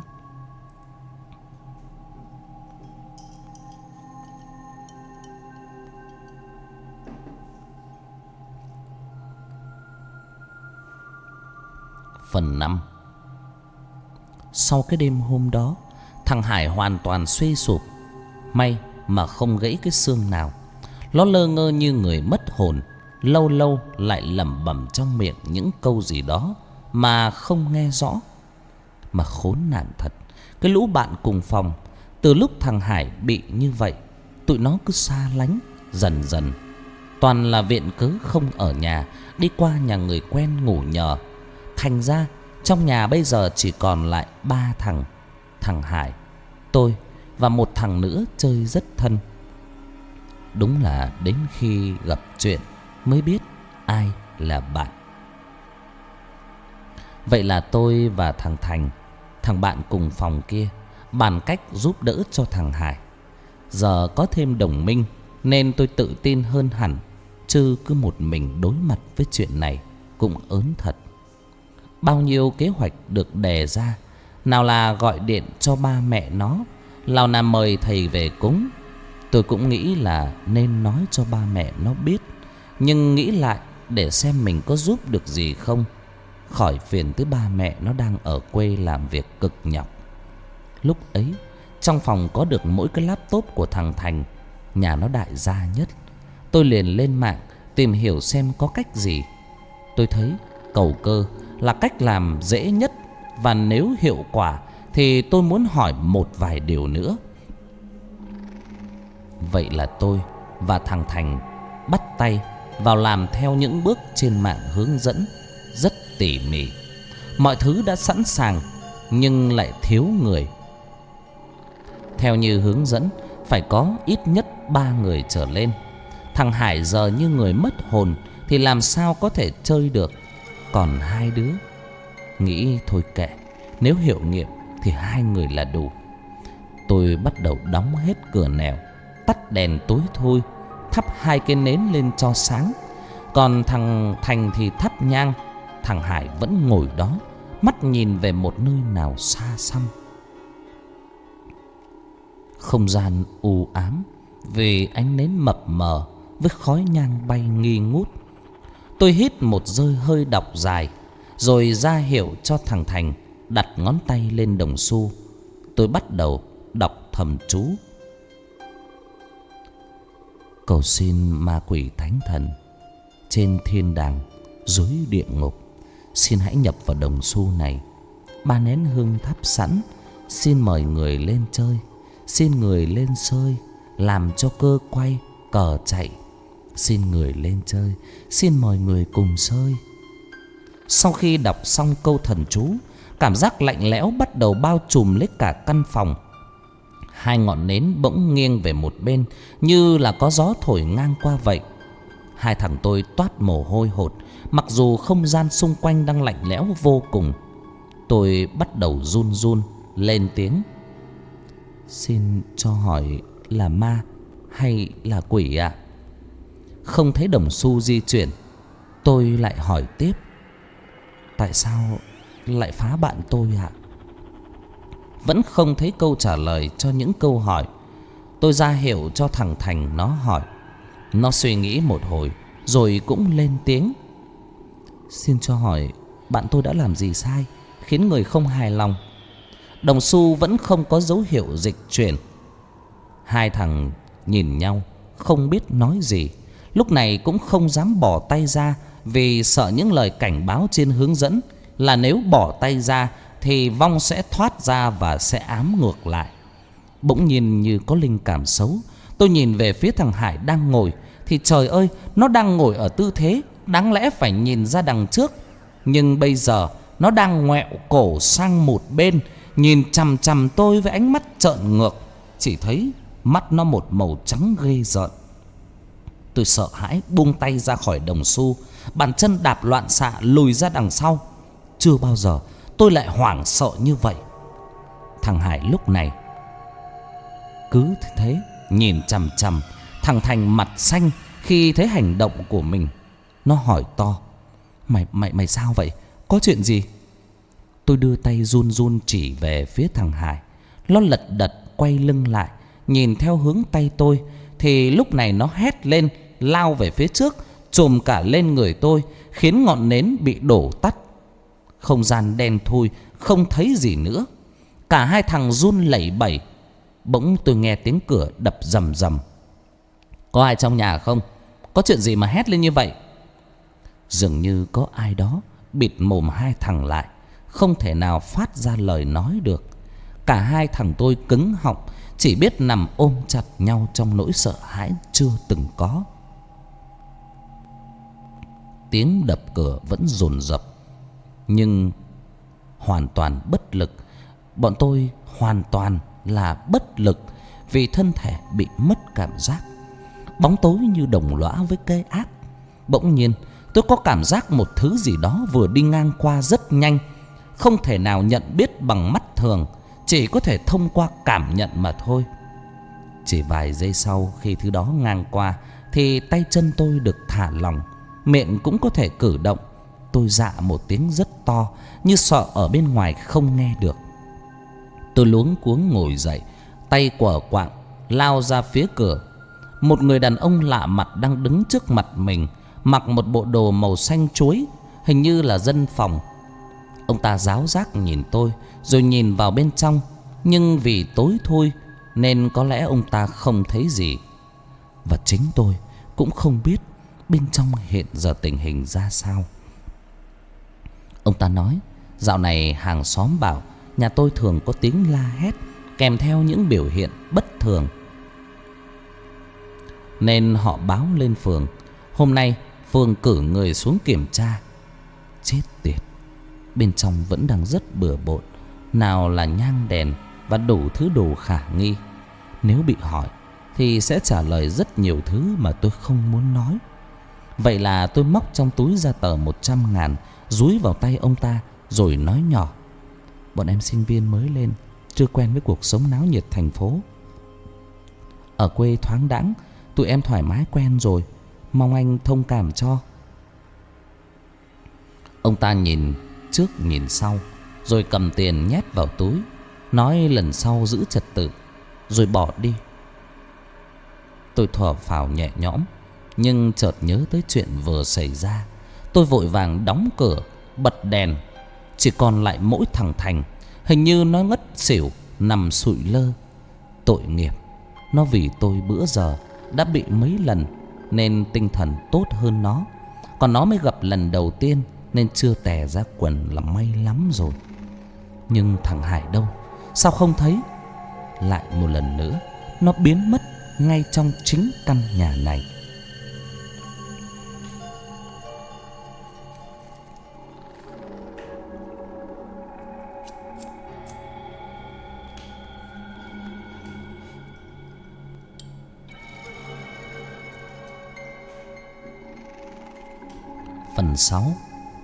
Phần năm. Sau cái đêm hôm đó, thằng Hải hoàn toàn suy sụp. May mà không gãy cái xương nào. Nó lơ ngơ như người mất hồn, lâu lâu lại lẩm bẩm trong miệng những câu gì đó mà không nghe rõ. Mà khốn nạn thật, cái lũ bạn cùng phòng, từ lúc thằng Hải bị như vậy, tụi nó cứ xa lánh dần dần. Toàn là viện cớ không ở nhà, đi qua nhà người quen ngủ nhờ. Thành ra trong nhà bây giờ chỉ còn lại ba thằng: thằng Hải, tôi và một thằng nữa chơi rất thân. Đúng là đến khi gặp chuyện mới biết ai là bạn. Vậy là tôi và thằng Thành, thằng bạn cùng phòng kia, bàn cách giúp đỡ cho thằng Hải. Giờ có thêm đồng minh nên tôi tự tin hơn hẳn, chứ cứ một mình đối mặt với chuyện này cũng ớn thật. Bao nhiêu kế hoạch được đề ra, nào là gọi điện cho ba mẹ nó, nào là mời thầy về cúng. Tôi cũng nghĩ là nên nói cho ba mẹ nó biết, nhưng nghĩ lại để xem mình có giúp được gì không, khỏi phiền tới ba mẹ nó đang ở quê làm việc cực nhọc. Lúc ấy trong phòng có được mỗi cái laptop của thằng Thành, nhà nó đại gia nhất. Tôi liền lên mạng tìm hiểu xem có cách gì. Tôi thấy cầu cơ là cách làm dễ nhất, và nếu hiệu quả thì tôi muốn hỏi một vài điều nữa. Vậy là tôi và thằng Thành bắt tay vào làm theo những bước trên mạng hướng dẫn rất tỉ mỉ. Mọi thứ đã sẵn sàng nhưng lại thiếu người. Theo như hướng dẫn, phải có ít nhất ba người trở lên. Thằng Hải giờ như người mất hồn thì làm sao có thể chơi được. Còn hai đứa, Nghĩ thôi kệ, nếu hiệu nghiệm thì hai người là đủ. Tôi bắt đầu đóng hết cửa nẻo, tắt đèn tối thui, thắp hai cái nến lên cho sáng. Còn thằng Thành thì thắp nhang. Thằng Hải vẫn ngồi đó, mắt nhìn về một nơi nào xa xăm. Không gian u ám vì ánh nến mập mờ với khói nhang bay nghi ngút. Tôi hít một hơi hơi độc dài, rồi ra hiệu cho thằng Thành đặt ngón tay lên đồng xu. Tôi bắt đầu đọc thầm chú: cầu xin ma quỷ thánh thần trên thiên đàng, dưới địa ngục, xin hãy nhập vào đồng xu này. Ba nén hương thắp sẵn, xin mời người lên chơi, xin người lên sơi, làm cho cơ quay cờ chạy. Xin người lên chơi, xin mời người cùng sơi. Sau khi đọc xong câu thần chú, cảm giác lạnh lẽo bắt đầu bao trùm lấy cả căn phòng. Hai ngọn nến bỗng nghiêng về một bên, như là có gió thổi ngang qua vậy. Hai thằng tôi toát mồ hôi hột, mặc dù không gian xung quanh đang lạnh lẽo vô cùng. Tôi bắt đầu run run lên tiếng: xin cho hỏi là ma hay là quỷ ạ? Không thấy đồng xu di chuyển, tôi lại hỏi tiếp: tại sao lại phá bạn tôi ạ? Vẫn không thấy câu trả lời cho những câu hỏi. Tôi ra hiệu cho thằng Thành nó hỏi. Nó suy nghĩ một hồi rồi cũng lên tiếng: xin cho hỏi bạn tôi đã làm gì sai khiến người không hài lòng? Đồng xu vẫn không có dấu hiệu dịch chuyển. Hai thằng nhìn nhau không biết nói gì. Lúc này cũng không dám bỏ tay ra, vì sợ những lời cảnh báo trên hướng dẫn là nếu bỏ tay ra thì vong sẽ thoát ra và sẽ ám ngược lại. Bỗng nhiên như có linh cảm xấu, tôi nhìn về phía thằng Hải đang ngồi. Thì trời ơi, nó đang ngồi ở tư thế đáng lẽ phải nhìn ra đằng trước, nhưng bây giờ nó đang ngoẹo cổ sang một bên, nhìn chằm chằm tôi với ánh mắt trợn ngược. Chỉ thấy mắt nó một màu trắng ghê rợn. Tôi sợ hãi buông tay ra khỏi đồng xu, bàn chân đạp loạn xạ lùi ra đằng sau. Chưa bao giờ tôi lại hoảng sợ như vậy. Thằng Hải lúc này cứ thế nhìn chằm chằm. Thằng Thành mặt xanh khi thấy hành động của mình. Nó hỏi to: Mày mày mày sao vậy? Có chuyện gì? Tôi đưa tay run run chỉ về phía thằng Hải. Nó lật đật quay lưng lại, nhìn theo hướng tay tôi. Thì lúc này nó hét lên, lao về phía trước, chồm cả lên người tôi, khiến ngọn nến bị đổ tắt. Không gian đen thui, không thấy gì nữa. Cả hai thằng run lẩy bẩy. Bỗng tôi nghe tiếng cửa đập rầm rầm. Có ai trong nhà không? Có chuyện gì mà hét lên như vậy? Dường như có ai đó bịt mồm hai thằng lại, không thể nào phát ra lời nói được. Cả hai thằng tôi cứng họng, chỉ biết nằm ôm chặt nhau trong nỗi sợ hãi chưa từng có. Tiếng đập cửa vẫn dồn dập, nhưng hoàn toàn bất lực. Bọn tôi hoàn toàn là bất lực, vì thân thể bị mất cảm giác. Bóng tối như đồng lõa với cây ác. Bỗng nhiên tôi có cảm giác một thứ gì đó vừa đi ngang qua rất nhanh, không thể nào nhận biết bằng mắt thường, chỉ có thể thông qua cảm nhận mà thôi. Chỉ vài giây sau khi thứ đó ngang qua thì tay chân tôi được thả lỏng, miệng cũng có thể cử động. Tôi dạ một tiếng rất to, như sợ ở bên ngoài không nghe được. Tôi luống cuống ngồi dậy, tay quờ quạng lao ra phía cửa. Một người đàn ông lạ mặt đang đứng trước mặt mình, mặc một bộ đồ màu xanh chuối, hình như là dân phòng. Ông ta ráo rác nhìn tôi, rồi nhìn vào bên trong. Nhưng vì tối thui nên có lẽ ông ta không thấy gì. Và chính tôi cũng không biết bên trong hiện giờ tình hình ra sao. Ông ta nói dạo này hàng xóm bảo nhà tôi thường có tiếng la hét kèm theo những biểu hiện bất thường, nên họ báo lên phường. Hôm nay phường cử người xuống kiểm tra. Chết tiệt, bên trong vẫn đang rất bừa bộn, nào là nhang đèn và đủ thứ đồ khả nghi. Nếu bị hỏi thì sẽ trả lời rất nhiều thứ mà tôi không muốn nói. Vậy là tôi móc trong túi ra tờ một trăm ngàn, dúi vào tay ông ta, rồi nói nhỏ: Bọn em sinh viên mới lên, chưa quen với cuộc sống náo nhiệt thành phố. Ở quê thoáng đãng, tụi em thoải mái quen rồi, mong anh thông cảm cho. Ông ta nhìn trước nhìn sau, rồi cầm tiền nhét vào túi, nói lần sau giữ trật tự, rồi bỏ đi. Tôi thở phào nhẹ nhõm, nhưng chợt nhớ tới chuyện vừa xảy ra. Tôi vội vàng đóng cửa, bật đèn. Chỉ còn lại mỗi thằng Thành. Hình như nó ngất xỉu, nằm sụi lơ. Tội nghiệp, nó vì tôi bữa giờ đã bị mấy lần nên tinh thần tốt hơn nó. Còn nó mới gặp lần đầu tiên nên chưa tè ra quần là may lắm rồi. Nhưng thằng Hải đâu? Sao không thấy? Lại một lần nữa nó biến mất ngay trong chính căn nhà này. Phần sáu.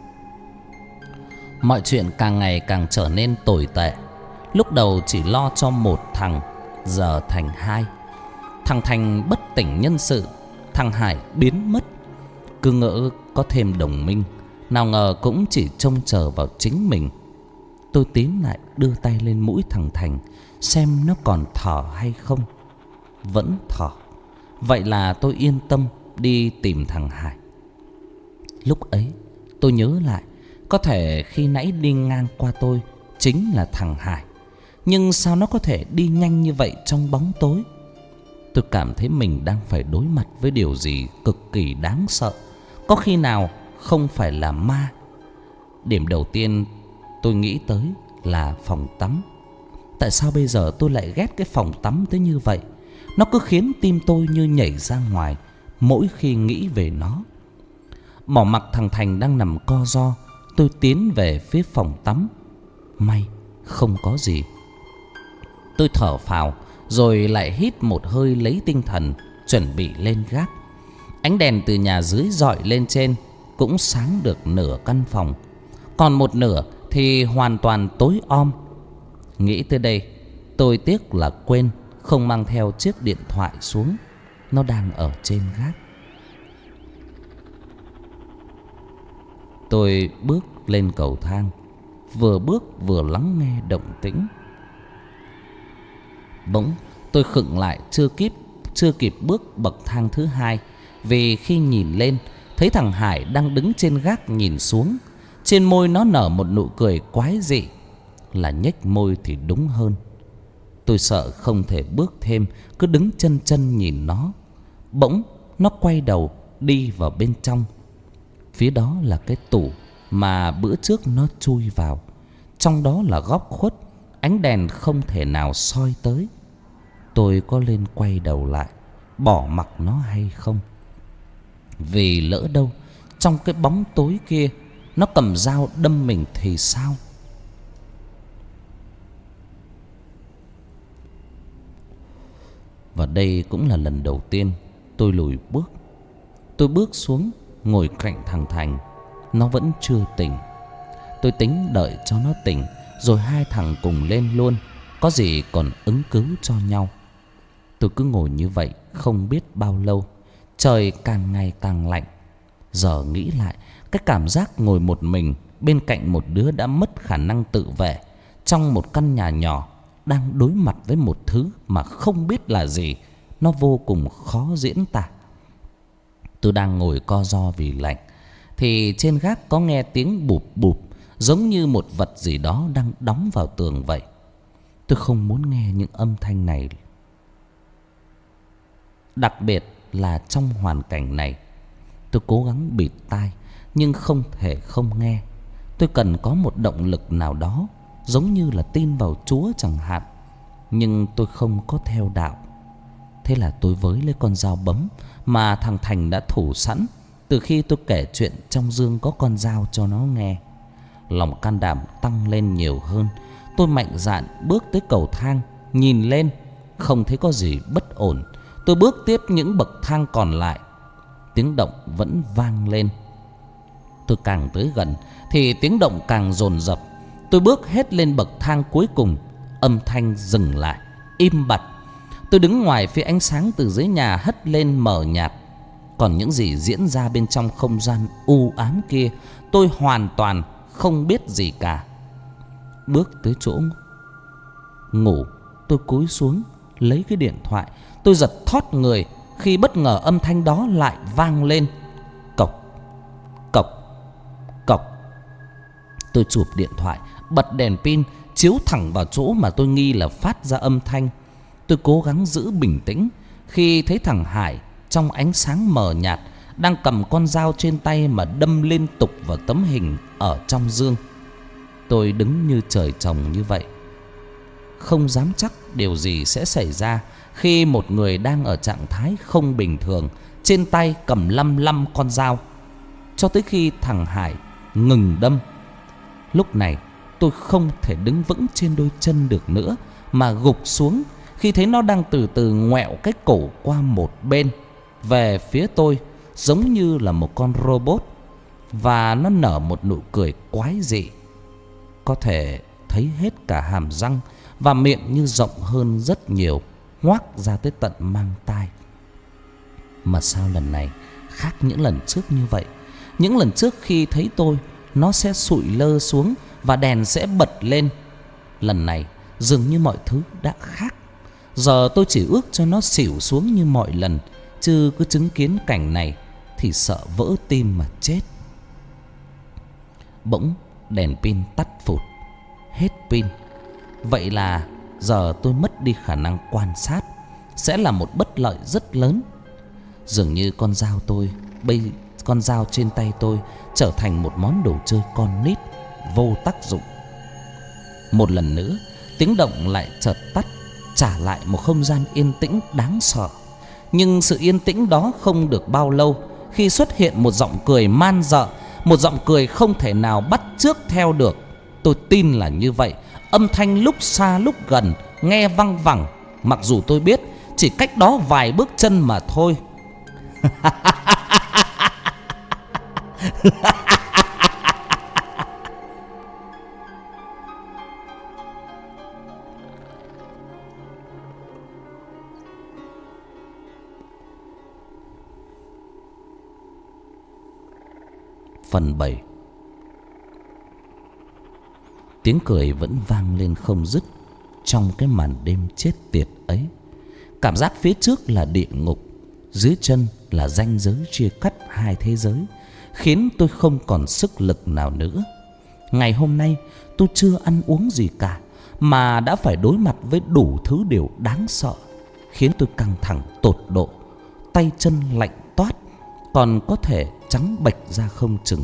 Mọi chuyện càng ngày càng trở nên tồi tệ. Lúc đầu chỉ lo cho một thằng, giờ thành hai. Thằng Thành bất tỉnh nhân sự, thằng Hải biến mất. Cứ ngỡ có thêm đồng minh, nào ngờ cũng chỉ trông chờ vào chính mình. Tôi tiến lại đưa tay lên mũi thằng Thành, xem nó còn thở hay không. Vẫn thở. Vậy là tôi yên tâm đi tìm thằng Hải. Lúc ấy tôi nhớ lại, có thể khi nãy đi ngang qua tôi chính là thằng Hải. Nhưng sao nó có thể đi nhanh như vậy trong bóng tối? Tôi cảm thấy mình đang phải đối mặt với điều gì cực kỳ đáng sợ. Có khi nào không phải là ma? Điểm đầu tiên tôi nghĩ tới là phòng tắm. Tại sao bây giờ tôi lại ghét cái phòng tắm tới như vậy? Nó cứ khiến tim tôi như nhảy ra ngoài mỗi khi nghĩ về nó. Bỏ mặc thằng Thành đang nằm co ro, tôi tiến về phía phòng tắm. May không có gì. Tôi thở phào, rồi lại hít một hơi lấy tinh thần, chuẩn bị lên gác. Ánh đèn từ nhà dưới dọi lên trên cũng sáng được nửa căn phòng, còn một nửa thì hoàn toàn tối om. Nghĩ tới đây, tôi tiếc là quên không mang theo chiếc điện thoại xuống. Nó đang ở trên gác. Tôi bước lên cầu thang, vừa bước vừa lắng nghe động tĩnh. Bỗng tôi khựng lại, chưa kịp chưa kịp bước bậc thang thứ hai, vì khi nhìn lên thấy thằng Hải đang đứng trên gác nhìn xuống. Trên môi nó nở một nụ cười quái dị, là nhếch môi thì đúng hơn. Tôi sợ không thể bước thêm, cứ đứng chân chân nhìn nó. Bỗng nó quay đầu đi vào bên trong. Phía đó là cái tủ mà bữa trước nó chui vào. Trong đó là góc khuất, ánh đèn không thể nào soi tới. Tôi có lên quay đầu lại, bỏ mặc nó hay không? Vì lỡ đâu trong cái bóng tối kia nó cầm dao đâm mình thì sao? Và đây cũng là lần đầu tiên tôi lùi bước. Tôi bước xuống, ngồi cạnh thằng Thành. Nó vẫn chưa tỉnh. Tôi tính đợi cho nó tỉnh rồi hai thằng cùng lên luôn, có gì còn ứng cứu cho nhau. Tôi cứ ngồi như vậy không biết bao lâu. Trời càng ngày càng lạnh. Giờ nghĩ lại, cái cảm giác ngồi một mình bên cạnh một đứa đã mất khả năng tự vệ, trong một căn nhà nhỏ, đang đối mặt với một thứ mà không biết là gì, nó vô cùng khó diễn tả. Tôi đang ngồi co ro vì lạnh, thì trên gác có nghe tiếng bụp bụp, giống như một vật gì đó đang đóng vào tường vậy. Tôi không muốn nghe những âm thanh này, đặc biệt là trong hoàn cảnh này. Tôi cố gắng bịt tai nhưng không thể không nghe. Tôi cần có một động lực nào đó, giống như là tin vào Chúa chẳng hạn. Nhưng tôi không có theo đạo. Thế là tôi với lấy con dao bấm mà thằng Thành đã thủ sẵn từ khi tôi kể chuyện trong dương có con dao cho nó nghe. Lòng can đảm tăng lên nhiều hơn. Tôi mạnh dạn bước tới cầu thang, nhìn lên, không thấy có gì bất ổn. Tôi bước tiếp những bậc thang còn lại. Tiếng động vẫn vang lên. Tôi càng tới gần thì tiếng động càng dồn dập. Tôi bước hết lên bậc thang cuối cùng, âm thanh dừng lại, im bặt. Tôi đứng ngoài phía ánh sáng từ dưới nhà hất lên mờ nhạt. Còn những gì diễn ra bên trong không gian u ám kia, tôi hoàn toàn không biết gì cả. Bước tới chỗ ngủ, tôi cúi xuống lấy cái điện thoại. Tôi giật thót người khi bất ngờ âm thanh đó lại vang lên. Cộc, cộc, cộc. Tôi chụp điện thoại, bật đèn pin chiếu thẳng vào chỗ mà tôi nghi là phát ra âm thanh. Tôi cố gắng giữ bình tĩnh khi thấy thằng Hải trong ánh sáng mờ nhạt đang cầm con dao trên tay mà đâm liên tục vào tấm hình ở trong gương. Tôi đứng như trời trồng như vậy, không dám chắc điều gì sẽ xảy ra khi một người đang ở trạng thái không bình thường, trên tay cầm lăm lăm con dao, cho tới khi thằng Hải ngừng đâm. Lúc này tôi không thể đứng vững trên đôi chân được nữa, mà gục xuống khi thấy nó đang từ từ ngoẹo cái cổ qua một bên về phía tôi, giống như là một con robot. Và nó nở một nụ cười quái dị, có thể thấy hết cả hàm răng, và miệng như rộng hơn rất nhiều, ngoác ra tới tận mang tai. Mà sao lần này khác những lần trước như vậy? Những lần trước khi thấy tôi, nó sẽ sụi lơ xuống và đèn sẽ bật lên. Lần này dường như mọi thứ đã khác. Giờ tôi chỉ ước cho nó xỉu xuống như mọi lần, chứ cứ chứng kiến cảnh này thì sợ vỡ tim mà chết. Bỗng đèn pin tắt phụt, hết pin. Vậy là giờ tôi mất đi khả năng quan sát, sẽ là một bất lợi rất lớn. Dường như con dao tôi bây con dao trên tay tôi trở thành một món đồ chơi con nít vô tác dụng. Một lần nữa, tiếng động lại chợt tắt, trả lại một không gian yên tĩnh đáng sợ. Nhưng sự yên tĩnh đó không được bao lâu, khi xuất hiện một giọng cười man dợ, một giọng cười không thể nào bắt chước theo được. Tôi tin là như vậy. Âm thanh lúc xa lúc gần, nghe văng vẳng, mặc dù tôi biết chỉ cách đó vài bước chân mà thôi. Phần bảy. Tiếng cười vẫn vang lên không dứt trong cái màn đêm chết tiệt ấy. Cảm giác phía trước là địa ngục, dưới chân là ranh giới chia cắt hai thế giới, khiến tôi không còn sức lực nào nữa. Ngày hôm nay tôi chưa ăn uống gì cả, mà đã phải đối mặt với đủ thứ điều đáng sợ, khiến tôi căng thẳng tột độ, tay chân lạnh toát, còn có thể trắng bệch ra không chừng.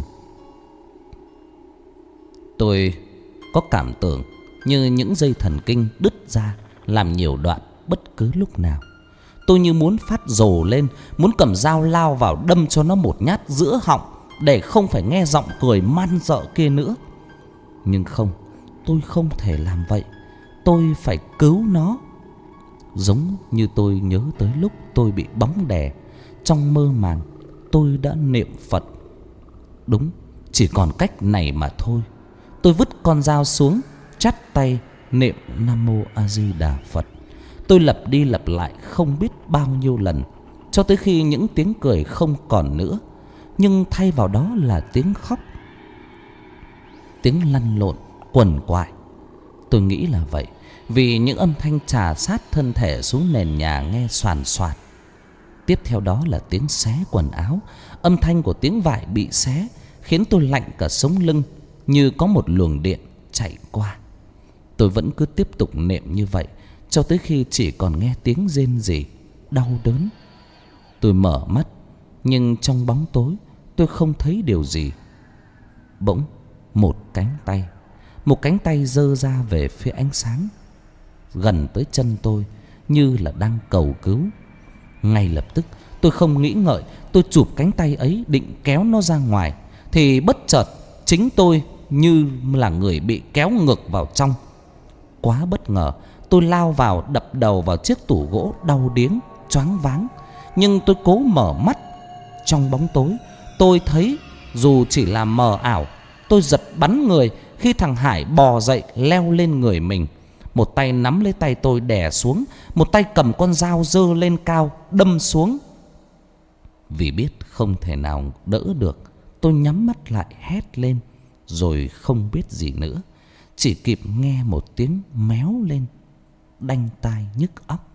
Tôi có cảm tưởng như những dây thần kinh đứt ra làm nhiều đoạn bất cứ lúc nào. Tôi như muốn phát rồ lên, muốn cầm dao lao vào đâm cho nó một nhát giữa họng, để không phải nghe giọng cười man dợ kia nữa. Nhưng không, tôi không thể làm vậy. Tôi phải cứu nó. Giống như tôi nhớ tới lúc tôi bị bóng đè, trong mơ màng tôi đã niệm Phật. Đúng, chỉ còn cách này mà thôi. Tôi vứt con dao xuống, chắp tay niệm Nam Mô A Di Đà Phật. Tôi lặp đi lặp lại không biết bao nhiêu lần, cho tới khi những tiếng cười không còn nữa, nhưng thay vào đó là tiếng khóc, tiếng lăn lộn quằn quại. Tôi nghĩ là vậy, vì những âm thanh chà sát thân thể xuống nền nhà nghe xoàn xoạt. Tiếp theo đó là tiếng xé quần áo. Âm thanh của tiếng vải bị xé khiến tôi lạnh cả sống lưng, như có một luồng điện chạy qua. Tôi vẫn cứ tiếp tục niệm như vậy cho tới khi chỉ còn nghe tiếng rên rỉ đau đớn. Tôi mở mắt, nhưng trong bóng tối tôi không thấy điều gì. Bỗng một cánh tay Một cánh tay giơ ra về phía ánh sáng, gần tới chân tôi, như là đang cầu cứu. Ngay lập tức tôi không nghĩ ngợi, tôi chụp cánh tay ấy định kéo nó ra ngoài, thì bất chợt chính tôi như là người bị kéo ngược vào trong. Quá bất ngờ, tôi lao vào đập đầu vào chiếc tủ gỗ đau điếng, choáng váng. Nhưng tôi cố mở mắt. Trong bóng tối tôi thấy Dù chỉ là mờ ảo, tôi giật bắn người khi thằng Hải bò dậy leo lên người mình. Một tay nắm lấy tay tôi đè xuống, một tay cầm con dao giơ lên cao đâm xuống. Vì biết không thể nào đỡ được, tôi nhắm mắt lại hét lên, rồi không biết gì nữa. Chỉ kịp nghe một tiếng méo lên đanh tai nhức óc.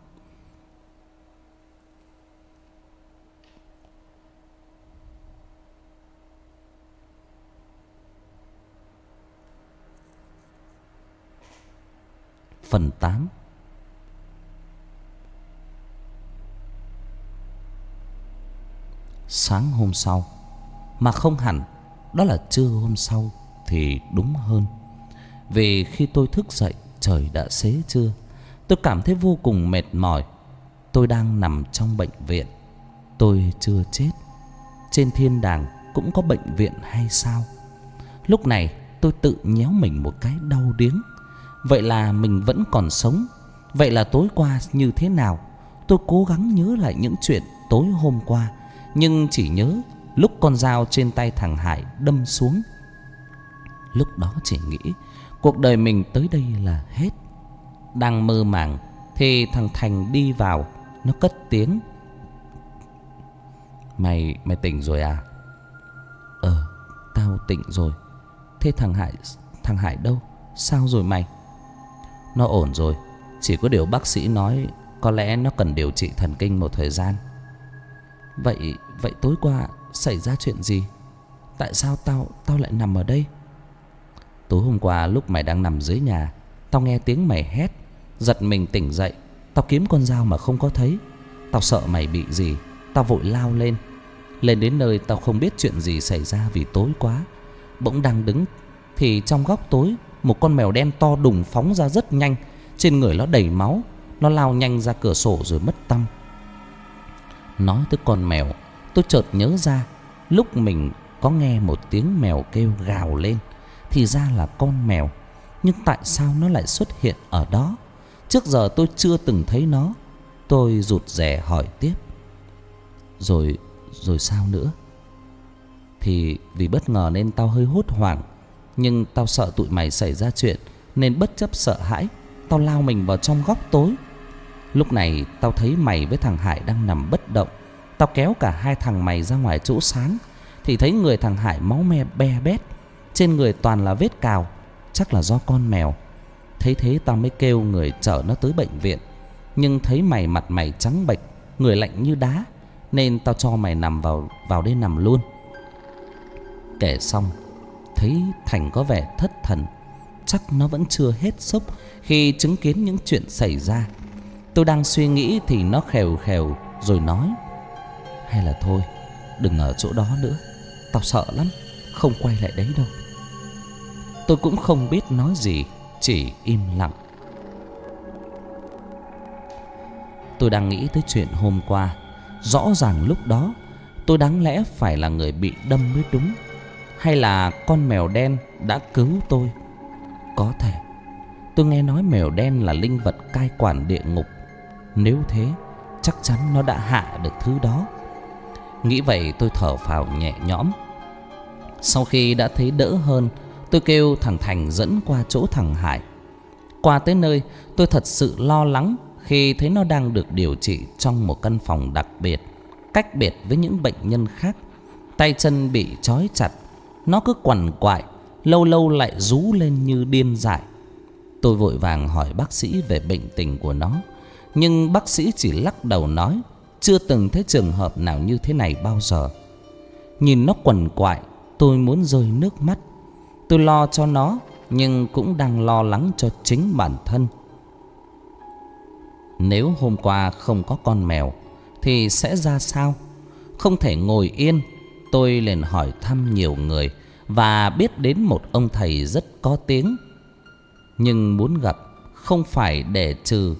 Phần tám. Sáng hôm sau, mà không hẳn đó là trưa hôm sau thì đúng hơn. Vì khi tôi thức dậy, trời đã xế trưa. Tôi cảm thấy vô cùng mệt mỏi. Tôi đang nằm trong bệnh viện. Tôi chưa chết. Trên thiên đàng cũng có bệnh viện hay sao? Lúc này tôi tự nhéo mình một cái đau điếng. Vậy là mình vẫn còn sống. Vậy là tối qua như thế nào? Tôi cố gắng nhớ lại những chuyện tối hôm qua, nhưng chỉ nhớ lúc con dao trên tay thằng Hải đâm xuống. Lúc đó chỉ nghĩ cuộc đời mình tới đây là hết. Đang mơ màng thì thằng Thành đi vào. Nó cất tiếng: Mày, mày tỉnh rồi à? Ờ, tao tỉnh rồi. Thế thằng Hải, thằng Hải đâu? Sao rồi mày? Nó ổn rồi. Chỉ có điều bác sĩ nói có lẽ nó cần điều trị thần kinh một thời gian. Vậy, vậy tối qua xảy ra chuyện gì? Tại sao tao, tao lại nằm ở đây? Tối hôm qua lúc mày đang nằm dưới nhà, tao nghe tiếng mày hét. Giật mình tỉnh dậy. Tao kiếm con dao mà không có thấy. Tao sợ mày bị gì. Tao vội lao lên. Lên đến nơi tao không biết chuyện gì xảy ra vì tối quá. Bỗng đang đứng thì trong góc tối, một con mèo đen to đùng phóng ra rất nhanh. Trên người nó đầy máu. Nó lao nhanh ra cửa sổ rồi mất tăm. Nói tới con mèo, tôi chợt nhớ ra lúc mình có nghe một tiếng mèo kêu gào lên. Thì ra là con mèo. Nhưng tại sao nó lại xuất hiện ở đó? Trước giờ tôi chưa từng thấy nó. Tôi rụt rè hỏi tiếp: Rồi, rồi sao nữa? Thì vì bất ngờ nên tao hơi hốt hoảng. Nhưng tao sợ tụi mày xảy ra chuyện, nên bất chấp sợ hãi, tao lao mình vào trong góc tối. Lúc này tao thấy mày với thằng Hải đang nằm bất động. Tao kéo cả hai thằng mày ra ngoài chỗ sáng, thì thấy người thằng Hải máu me be bét. Trên người toàn là vết cào. Chắc là do con mèo. Thấy thế tao mới kêu người chở nó tới bệnh viện. Nhưng thấy mày mặt mày trắng bệch, người lạnh như đá, nên tao cho mày nằm vào, vào đây nằm luôn. Kể xong, thấy Thành có vẻ thất thần. Chắc nó vẫn chưa hết sốc khi chứng kiến những chuyện xảy ra. Tôi đang suy nghĩ thì nó khèo khèo rồi nói: Hay là thôi, đừng ở chỗ đó nữa. Tao sợ lắm, không quay lại đấy đâu. Tôi cũng không biết nói gì, chỉ im lặng. Tôi đang nghĩ tới chuyện hôm qua. Rõ ràng lúc đó tôi đáng lẽ phải là người bị đâm mới đúng. Hay là con mèo đen đã cứu tôi? Có thể. Tôi nghe nói mèo đen là linh vật cai quản địa ngục. Nếu thế, chắc chắn nó đã hạ được thứ đó. Nghĩ vậy tôi thở phào nhẹ nhõm. Sau khi đã thấy đỡ hơn, tôi kêu thằng Thành dẫn qua chỗ thằng Hải. Qua tới nơi, tôi thật sự lo lắng khi thấy nó đang được điều trị trong một căn phòng đặc biệt, cách biệt với những bệnh nhân khác. Tay chân bị trói chặt, nó cứ quằn quại, lâu lâu lại rú lên như điên dại. Tôi vội vàng hỏi bác sĩ về bệnh tình của nó, nhưng bác sĩ chỉ lắc đầu nói chưa từng thấy trường hợp nào như thế này bao giờ. Nhìn nó quằn quại, tôi muốn rơi nước mắt. Tôi lo cho nó, nhưng cũng đang lo lắng cho chính bản thân. Nếu hôm qua không có con mèo thì sẽ ra sao? Không thể ngồi yên. Tôi liền hỏi thăm nhiều người và biết đến một ông thầy rất có tiếng. Nhưng muốn gặp không phải để trừ.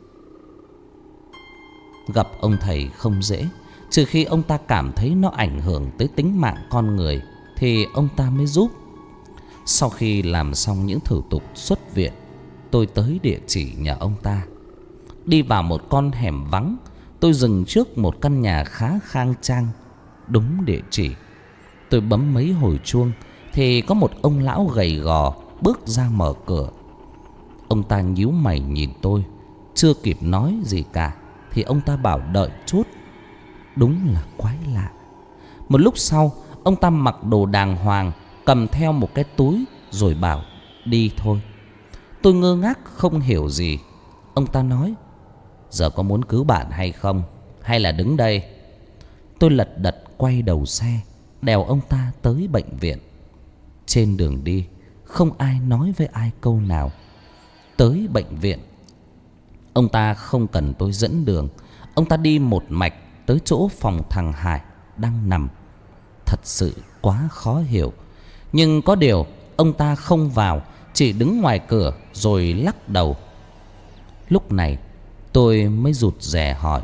Gặp ông thầy không dễ. Trừ khi ông ta cảm thấy nó ảnh hưởng tới tính mạng con người thì ông ta mới giúp. Sau khi làm xong những thủ tục xuất viện, tôi tới địa chỉ nhà ông ta. Đi vào một con hẻm vắng, tôi dừng trước một căn nhà khá khang trang, đúng địa chỉ. Tôi bấm mấy hồi chuông thì có một ông lão gầy gò bước ra mở cửa. Ông ta nhíu mày nhìn tôi, chưa kịp nói gì cả thì ông ta bảo đợi chút. Đúng là quái lạ. Một lúc sau, ông ta mặc đồ đàng hoàng, cầm theo một cái túi rồi bảo đi thôi. Tôi ngơ ngác không hiểu gì. Ông ta nói: giờ có muốn cứu bạn hay không, hay là đứng đây? Tôi lật đật quay đầu xe, đèo ông ta tới bệnh viện. Trên đường đi, không ai nói với ai câu nào. Tới bệnh viện, ông ta không cần tôi dẫn đường. Ông ta đi một mạch tới chỗ phòng thằng Hải đang nằm. Thật sự quá khó hiểu. Nhưng có điều ông ta không vào, chỉ đứng ngoài cửa rồi lắc đầu. Lúc này tôi mới rụt rè hỏi: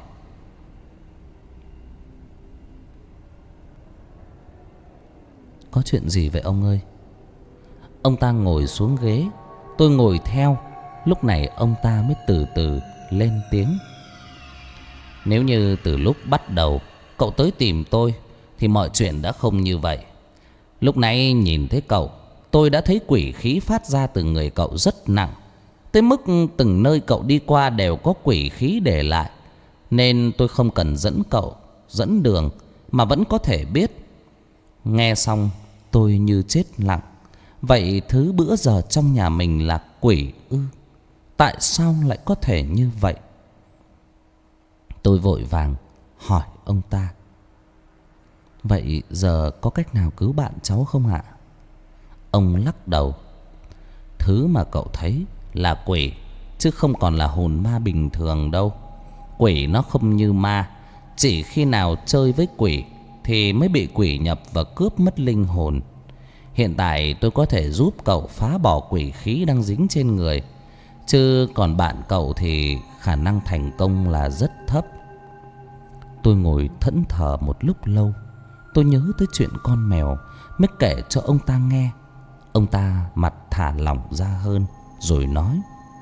có chuyện gì vậy ông ơi? Ông ta ngồi xuống ghế, tôi ngồi theo. Lúc này ông ta mới từ từ lên tiếng: nếu như từ lúc bắt đầu cậu tới tìm tôi thì mọi chuyện đã không như vậy. Lúc nãy nhìn thấy cậu, tôi đã thấy quỷ khí phát ra từ người cậu rất nặng, tới mức từng nơi cậu đi qua đều có quỷ khí để lại. Nên tôi không cần dẫn cậu dẫn đường mà vẫn có thể biết. Nghe xong tôi như chết lặng. Vậy thứ bữa giờ trong nhà mình là quỷ ư? Tại sao lại có thể như vậy? Tôi vội vàng hỏi ông ta: vậy giờ có cách nào cứu bạn cháu không ạ? Ông lắc đầu: thứ mà cậu thấy là quỷ, chứ không còn là hồn ma bình thường đâu. Quỷ nó không như ma, chỉ khi nào chơi với quỷ thì mới bị quỷ nhập và cướp mất linh hồn. Hiện tại tôi có thể giúp cậu phá bỏ quỷ khí đang dính trên người, chứ còn bạn cậu thì khả năng thành công là rất thấp. Tôi ngồi thẫn thờ một lúc lâu. Tôi nhớ tới chuyện con mèo, mới kể cho ông ta nghe. Ông ta mặt thả lỏng ra hơn rồi nói: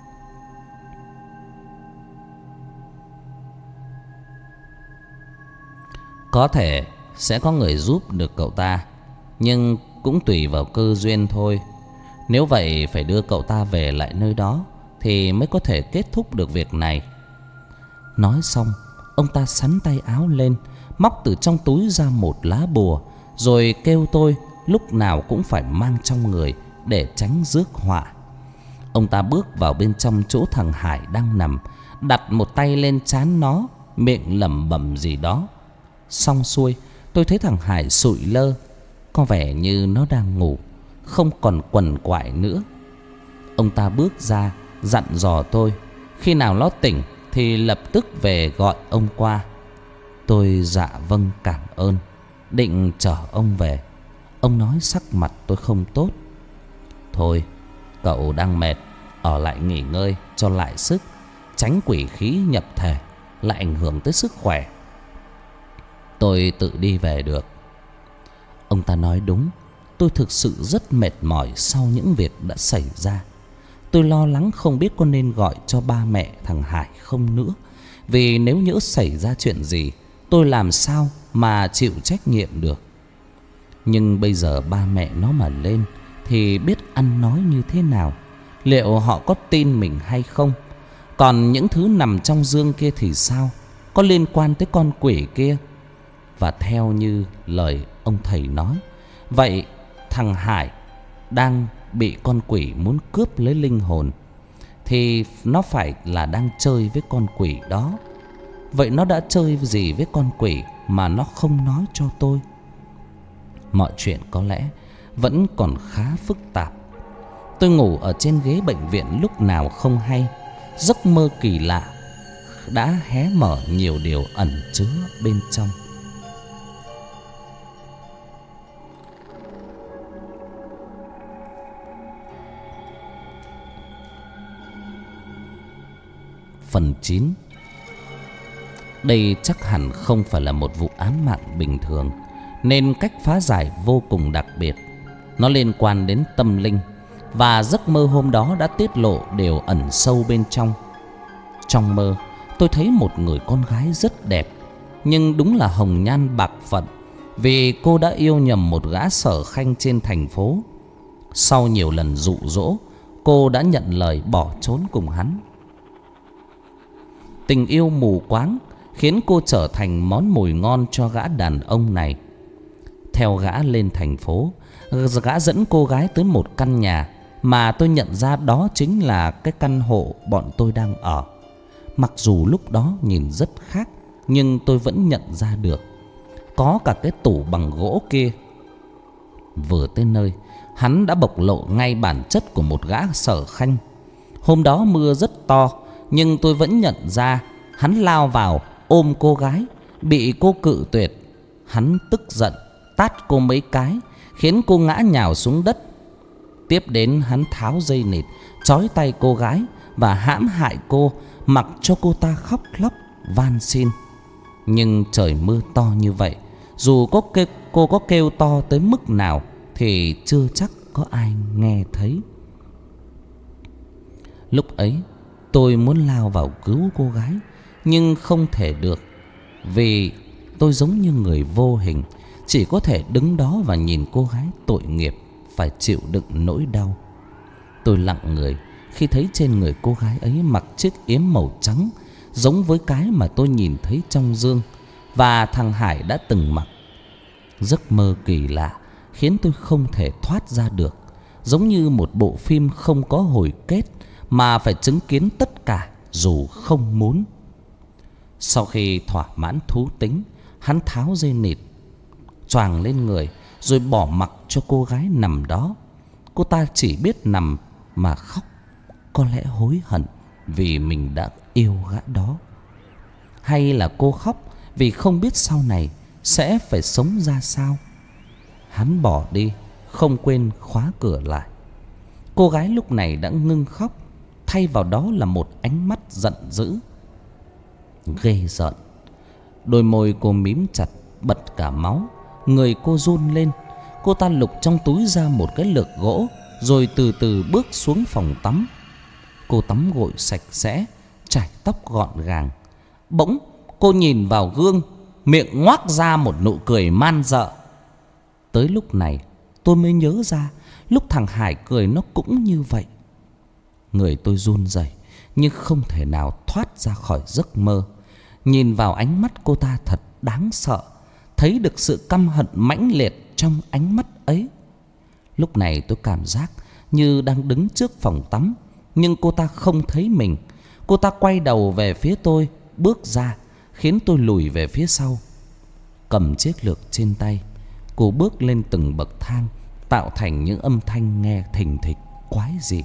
có thể sẽ có người giúp được cậu ta, nhưng cũng tùy vào cơ duyên thôi. Nếu vậy phải đưa cậu ta về lại nơi đó thì mới có thể kết thúc được việc này. Nói xong, ông ta xắn tay áo lên, móc từ trong túi ra một lá bùa, rồi kêu tôi lúc nào cũng phải mang trong người để tránh rước họa. Ông ta bước vào bên trong chỗ thằng Hải đang nằm, đặt một tay lên trán nó, miệng lẩm bẩm gì đó. Xong xuôi, tôi thấy thằng Hải sụi lơ, có vẻ như nó đang ngủ, không còn quằn quại nữa. Ông ta bước ra dặn dò tôi khi nào nó tỉnh thì lập tức về gọi ông qua. Tôi dạ vâng cảm ơn, định chở ông về. Ông nói sắc mặt tôi không tốt: thôi, cậu đang mệt, ở lại nghỉ ngơi cho lại sức, tránh quỷ khí nhập thể lại ảnh hưởng tới sức khỏe. Tôi tự đi về được. Ông ta nói đúng. Tôi thực sự rất mệt mỏi sau những việc đã xảy ra. Tôi lo lắng không biết có nên gọi cho ba mẹ thằng Hải không nữa. Vì nếu nhỡ xảy ra chuyện gì, tôi làm sao mà chịu trách nhiệm được. Nhưng bây giờ ba mẹ nó mà lên thì biết ăn nói như thế nào, liệu họ có tin mình hay không? Còn những thứ nằm trong dương kia thì sao? Có liên quan tới con quỷ kia? Và theo như lời ông thầy nói, vậy thằng Hải đang bị con quỷ muốn cướp lấy linh hồn, thì nó phải là đang chơi với con quỷ đó. Vậy nó đã chơi gì với con quỷ mà nó không nói cho tôi? Mọi chuyện có lẽ vẫn còn khá phức tạp. Tôi ngủ ở trên ghế bệnh viện lúc nào không hay. Giấc mơ kỳ lạ đã hé mở nhiều điều ẩn chứa bên trong. Phần chín. Đây chắc hẳn không phải là một vụ án mạng bình thường, nên cách phá giải vô cùng đặc biệt. Nó liên quan đến tâm linh, và giấc mơ hôm đó đã tiết lộ điều ẩn sâu bên trong. Trong mơ, tôi thấy một người con gái rất đẹp, nhưng đúng là hồng nhan bạc phận, vì cô đã yêu nhầm một gã sở khanh trên thành phố. Sau nhiều lần dụ dỗ, cô đã nhận lời bỏ trốn cùng hắn. Tình yêu mù quáng khiến cô trở thành món mồi ngon cho gã đàn ông này. Theo gã lên thành phố, gã dẫn cô gái tới một căn nhà mà tôi nhận ra đó chính là cái căn hộ bọn tôi đang ở. Mặc dù lúc đó nhìn rất khác, nhưng tôi vẫn nhận ra được. Có cả cái tủ bằng gỗ kia. Vừa tới nơi, hắn đã bộc lộ ngay bản chất của một gã sở khanh. Hôm đó mưa rất to, nhưng tôi vẫn nhận ra hắn lao vào ôm cô gái. Bị cô cự tuyệt, hắn tức giận tát cô mấy cái, khiến cô ngã nhào xuống đất. Tiếp đến hắn tháo dây nịt trói tay cô gái và hãm hại cô, mặc cho cô ta khóc lóc van xin. Nhưng trời mưa to như vậy, dù có kêu, cô có kêu to tới mức nào thì chưa chắc có ai nghe thấy. Lúc ấy tôi muốn lao vào cứu cô gái, nhưng không thể được, vì tôi giống như người vô hình, chỉ có thể đứng đó và nhìn cô gái tội nghiệp phải chịu đựng nỗi đau. Tôi lặng người khi thấy trên người cô gái ấy mặc chiếc yếm màu trắng, giống với cái mà tôi nhìn thấy trong gương và thằng Hải đã từng mặc. Giấc mơ kỳ lạ khiến tôi không thể thoát ra được, giống như một bộ phim không có hồi kết mà phải chứng kiến tất cả dù không muốn. Sau khi thỏa mãn thú tính, hắn tháo dây nịt choàng lên người rồi bỏ mặc cho cô gái nằm đó. Cô ta chỉ biết nằm mà khóc, có lẽ hối hận vì mình đã yêu gã đó. Hay là cô khóc vì không biết sau này sẽ phải sống ra sao. Hắn bỏ đi, không quên khóa cửa lại. Cô gái lúc này đã ngưng khóc, thay vào đó là một ánh mắt giận dữ, ghê rợn. Đôi môi cô mím chặt, bật cả máu. Người cô run lên. Cô ta lục trong túi ra một cái lược gỗ, rồi từ từ bước xuống phòng tắm. Cô tắm gội sạch sẽ, chải tóc gọn gàng. Bỗng cô nhìn vào gương, miệng ngoác ra một nụ cười man rợ. Tới lúc này tôi mới nhớ ra, lúc thằng Hải cười nó cũng như vậy. Người tôi run rẩy, nhưng không thể nào thoát ra khỏi giấc mơ. Nhìn vào ánh mắt cô ta thật đáng sợ, thấy được sự căm hận mãnh liệt trong ánh mắt ấy. Lúc này tôi cảm giác như đang đứng trước phòng tắm, nhưng cô ta không thấy mình. Cô ta quay đầu về phía tôi, bước ra, khiến tôi lùi về phía sau. Cầm chiếc lược trên tay, cô bước lên từng bậc thang, tạo thành những âm thanh nghe thình thịch quái dị.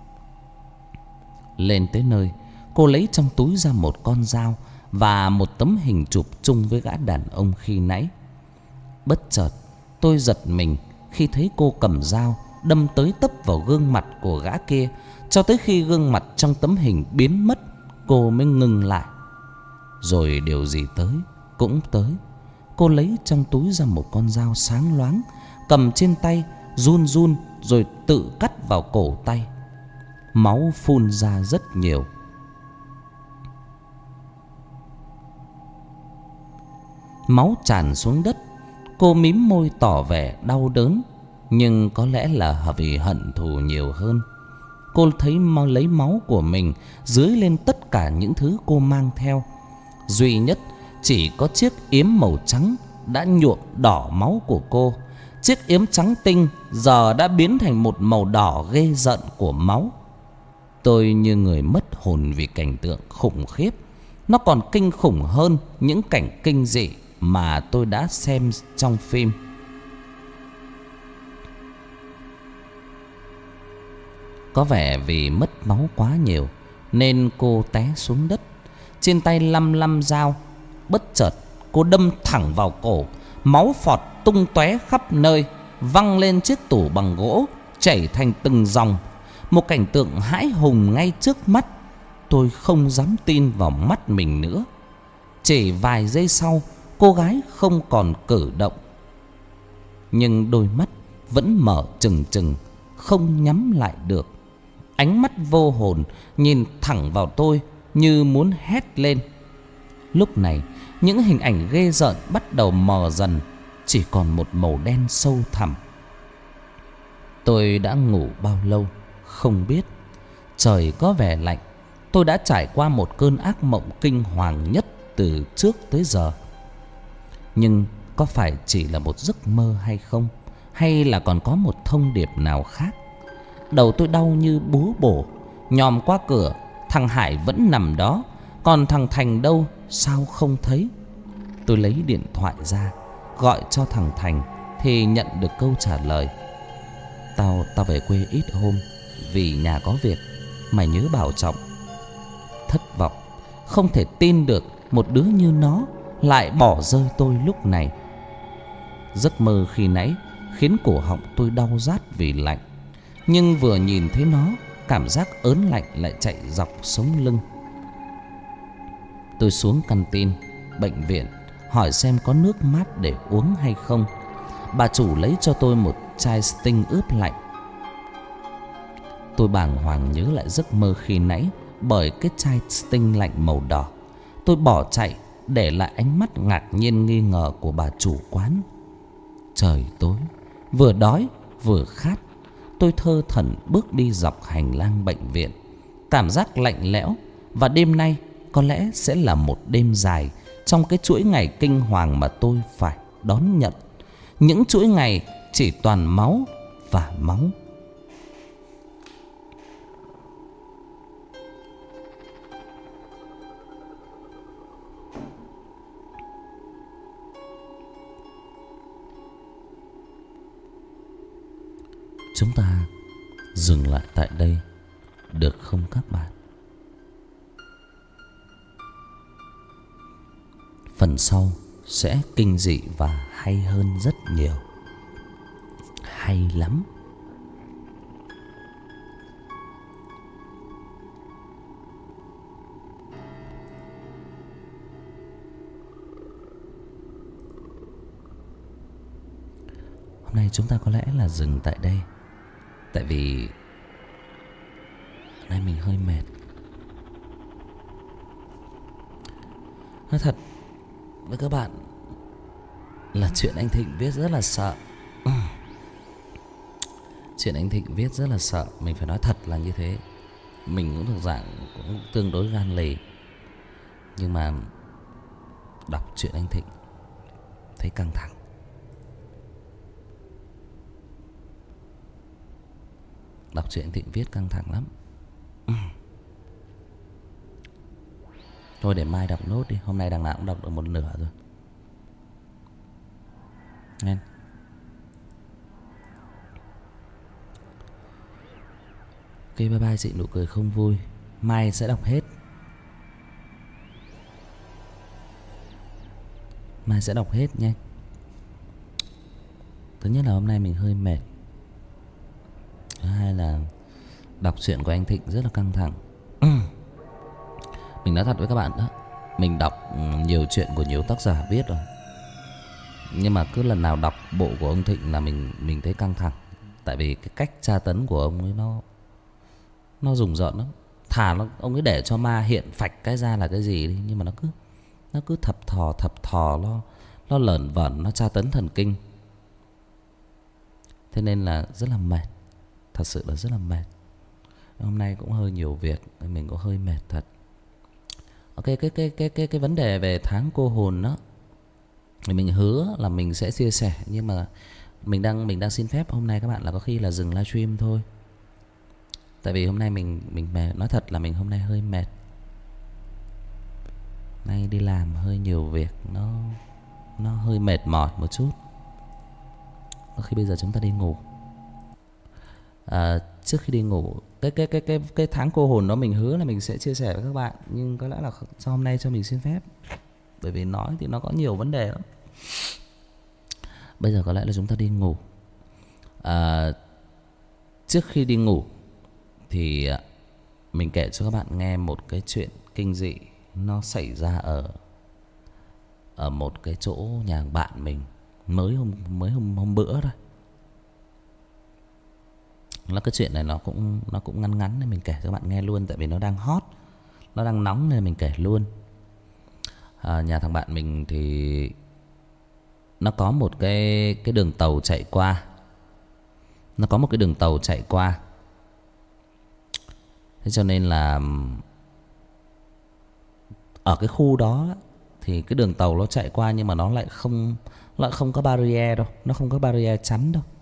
Lên tới nơi, cô lấy trong túi ra một con dao và một tấm hình chụp chung với gã đàn ông khi nãy. Bất chợt tôi giật mình khi thấy cô cầm dao đâm tới tấp vào gương mặt của gã kia, cho tới khi gương mặt trong tấm hình biến mất, cô mới ngừng lại. Rồi điều gì tới cũng tới. Cô lấy trong túi ra một con dao sáng loáng, cầm trên tay, run run rồi tự cắt vào cổ tay. Máu phun ra rất nhiều. Máu tràn xuống đất. Cô mím môi tỏ vẻ đau đớn, nhưng có lẽ là vì hận thù nhiều hơn. Cô thấy mau lấy máu của mình dưới lên tất cả những thứ cô mang theo. Duy nhất chỉ có chiếc yếm màu trắng đã nhuộm đỏ máu của cô. Chiếc yếm trắng tinh giờ đã biến thành một màu đỏ ghê rợn của máu. Tôi như người mất hồn vì cảnh tượng khủng khiếp. Nó còn kinh khủng hơn những cảnh kinh dị mà tôi đã xem trong phim. Có vẻ vì mất máu quá nhiều nên cô té xuống đất, trên tay lăm lăm dao. Bất chợt cô đâm thẳng vào cổ, máu phọt tung tóe khắp nơi, văng lên chiếc tủ bằng gỗ, chảy thành từng dòng. Một cảnh tượng hãi hùng ngay trước mắt. Tôi không dám tin vào mắt mình nữa. Chỉ vài giây sau, cô gái không còn cử động, nhưng đôi mắt vẫn mở trừng trừng, không nhắm lại được. Ánh mắt vô hồn nhìn thẳng vào tôi như muốn hét lên. Lúc này những hình ảnh ghê rợn bắt đầu mờ dần. chỉ còn một màu đen sâu thẳm. Tôi đã ngủ bao lâu không biết. Trời có vẻ lạnh. Tôi đã trải qua một cơn ác mộng kinh hoàng nhất từ trước tới giờ. Nhưng có phải chỉ là một giấc mơ hay không? Hay là còn có một thông điệp nào khác? Đầu tôi đau như búa bổ. Nhòm qua cửa, thằng Hải vẫn nằm đó. Còn thằng Thành đâu, sao không thấy? Tôi lấy điện thoại ra, gọi cho thằng Thành thì nhận được câu trả lời: Tao, tao về quê ít hôm vì nhà có việc, mày nhớ bảo trọng. Thất vọng, không thể tin được một đứa như nó lại bỏ rơi tôi lúc này. Giấc mơ khi nãy khiến cổ họng tôi đau rát vì lạnh. Nhưng vừa nhìn thấy nó, cảm giác ớn lạnh lại chạy dọc sống lưng. Tôi xuống canteen bệnh viện hỏi xem có nước mát để uống hay không. Bà chủ lấy cho tôi một chai Sting ướp lạnh. Tôi bàng hoàng nhớ lại giấc mơ khi nãy bởi cái chai Sting lạnh màu đỏ. Tôi bỏ chạy, để lại ánh mắt ngạc nhiên nghi ngờ của bà chủ quán. Trời tối, vừa đói vừa khát, tôi thơ thẩn bước đi dọc hành lang bệnh viện. Cảm giác lạnh lẽo, và đêm nay có lẽ sẽ là một đêm dài trong cái chuỗi ngày kinh hoàng mà tôi phải đón nhận. Những chuỗi ngày chỉ toàn máu và máu. Chúng ta dừng lại tại đây được không các bạn? Phần sau sẽ kinh dị và hay hơn rất nhiều. Hay lắm. Hôm nay chúng ta có lẽ là dừng tại đây. Tại vì hôm nay mình hơi mệt. Nói thật với các bạn là chuyện anh Thịnh viết rất là sợ. Chuyện anh Thịnh viết rất là sợ. Mình phải nói thật là như thế. Mình cũng thuộc dạng cũng tương đối gan lì. Nhưng mà đọc chuyện anh Thịnh thấy căng thẳng. Đọc chuyện anh Thịnh viết căng thẳng lắm. Thôi để mai đọc nốt đi. Hôm nay đằng nào cũng đọc được một nửa rồi. Nghe. Ok, bye bye chị nụ cười không vui. Mai sẽ đọc hết. Mai sẽ đọc hết nha. Thứ nhất là hôm nay mình hơi mệt. Thứ hai là đọc truyện của anh Thịnh rất là căng thẳng. Mình nói thật với các bạn đó, mình đọc nhiều chuyện của nhiều tác giả viết rồi, nhưng mà cứ lần nào đọc bộ của ông Thịnh là mình mình thấy căng thẳng. Tại vì cái cách tra tấn của ông ấy nó nó rùng rợn lắm. Thà nó ông ấy để cho ma hiện phạch cái ra là cái gì đi, nhưng mà nó cứ nó cứ thập thò thập thò lo nó lởn vởn, nó tra tấn thần kinh. Thế nên là rất là mệt. Thật sự là rất là mệt. Hôm nay cũng hơi nhiều việc nên mình cũng hơi mệt thật. Ok, cái cái cái cái cái vấn đề về tháng cô hồn đó thì mình hứa là mình sẽ chia sẻ, nhưng mà mình đang mình đang xin phép hôm nay các bạn là có khi là dừng livestream thôi. Tại vì hôm nay mình mình mệt, nói thật là mình hôm nay hơi mệt. Nay đi làm hơi nhiều việc, nó nó hơi mệt mỏi một chút. Có khi bây giờ chúng ta đi ngủ. À, trước khi đi ngủ, cái cái cái cái cái tháng cô hồn đó mình hứa là mình sẽ chia sẻ với các bạn, nhưng có lẽ là sau hôm nay cho mình xin phép, bởi vì nói thì nó có nhiều vấn đề lắm. Bây giờ có lẽ là chúng ta đi ngủ. À, trước khi đi ngủ thì mình kể cho các bạn nghe một cái chuyện kinh dị nó xảy ra ở ở một cái chỗ nhà bạn mình mới hôm mới hôm hôm bữa thôi. Là cái chuyện này nó cũng nó cũng ngắn ngắn nên mình kể cho các bạn nghe luôn, tại vì nó đang hot, nó đang nóng nên mình kể luôn. À, nhà thằng bạn mình thì nó có một cái cái đường tàu chạy qua. Nó có một cái đường tàu chạy qua. Thế cho nên là ở cái khu đó thì cái đường tàu nó chạy qua, nhưng mà nó lại không lại không có barrier đâu, nó không có barrier chắn đâu.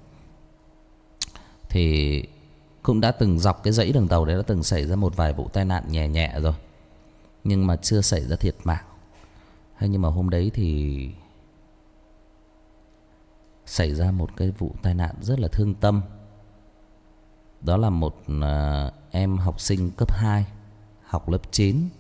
Thì cũng đã từng dọc cái dãy đường tàu đấy đã từng xảy ra một vài vụ tai nạn nhẹ nhẹ rồi, nhưng mà chưa xảy ra thiệt mạng. Hay nhưng mà hôm đấy thì xảy ra một cái vụ tai nạn rất là thương tâm. Đó là một uh, em học sinh cấp hai, học lớp chín,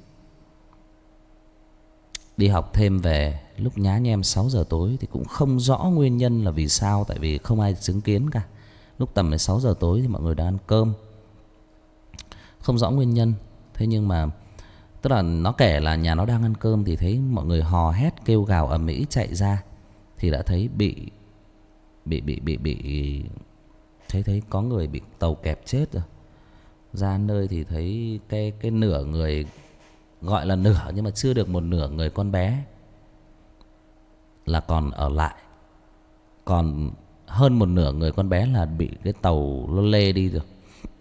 đi học thêm về lúc nhá nhem sáu giờ tối. Thì cũng không rõ nguyên nhân là vì sao, tại vì không ai chứng kiến cả. Lúc tầm sáu giờ tối thì mọi người đang ăn cơm, không rõ nguyên nhân. Thế nhưng mà tức là nó kể là nhà nó đang ăn cơm thì thấy mọi người hò hét kêu gào ầm ĩ chạy ra, thì đã thấy bị bị bị bị bị thấy thấy có người bị tàu kẹp chết rồi. Ra nơi thì thấy cái cái nửa người, gọi là nửa nhưng mà chưa được một nửa người con bé là còn ở lại, còn hơn một nửa người con bé là bị cái tàu nó lê đi rồi.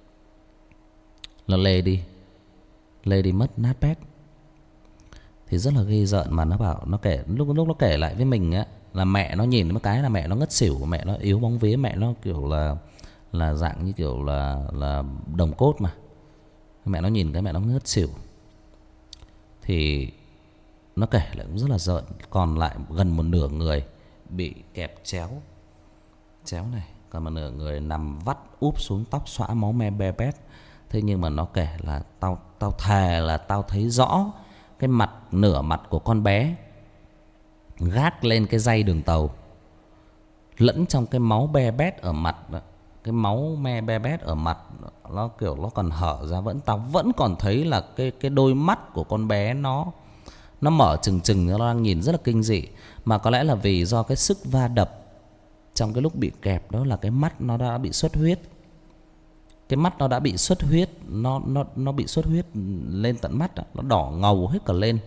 Nó lê đi Lê đi mất nát bét. Thì rất là ghê rợn. Mà nó bảo, nó kể lúc lúc nó kể lại với mình á, là mẹ nó nhìn một cái là mẹ nó ngất xỉu. Mẹ nó yếu bóng vía, mẹ nó kiểu là là dạng như kiểu là là đồng cốt mà. Mẹ nó nhìn cái mẹ nó ngất xỉu. Thì nó kể lại cũng rất là rợn. Còn lại gần một nửa người bị kẹp chéo Chéo này. Còn một nửa người nằm vắt úp xuống, tóc xõa, máu me be bét. Thế nhưng mà nó kể là Tao tao thề là tao thấy rõ cái mặt, nửa mặt của con bé gác lên cái dây đường tàu, lẫn trong cái máu be bét ở mặt đó. Cái máu me be bét ở mặt nó kiểu nó còn hở ra, vẫn tao vẫn còn thấy là cái cái đôi mắt của con bé nó nó mở trừng trừng, nó đang nhìn rất là kinh dị. Mà có lẽ là vì do cái sức va đập trong cái lúc bị kẹp đó, là cái mắt nó đã bị xuất huyết. Cái mắt nó đã bị xuất huyết, nó nó nó bị xuất huyết lên tận mắt đó, nó đỏ ngầu hết cả lên.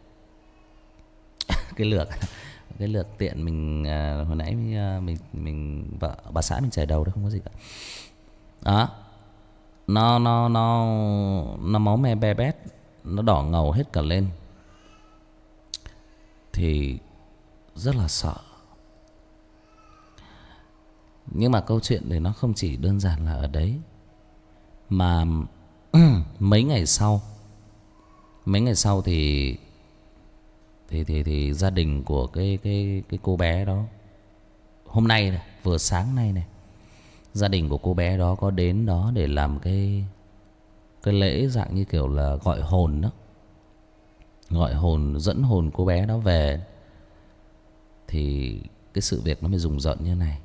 Cái lược cái lược tiện mình uh, hồi nãy uh, mình mình vợ bà xã mình chảy đầu đó, không có gì cả. Đó. Nó nó nó nó máu me be bét, nó đỏ ngầu hết cả lên. Thì rất là sợ. Nhưng mà câu chuyện thì nó không chỉ đơn giản là ở đấy. Mà mấy ngày sau Mấy ngày sau thì Thì thì thì gia đình của cái cái cái cô bé đó, hôm nay này, vừa sáng nay này, gia đình của cô bé đó có đến đó để làm cái cái lễ dạng như kiểu là gọi hồn đó. Gọi hồn, dẫn hồn cô bé đó về. Thì cái sự việc nó mới rùng rợn như này.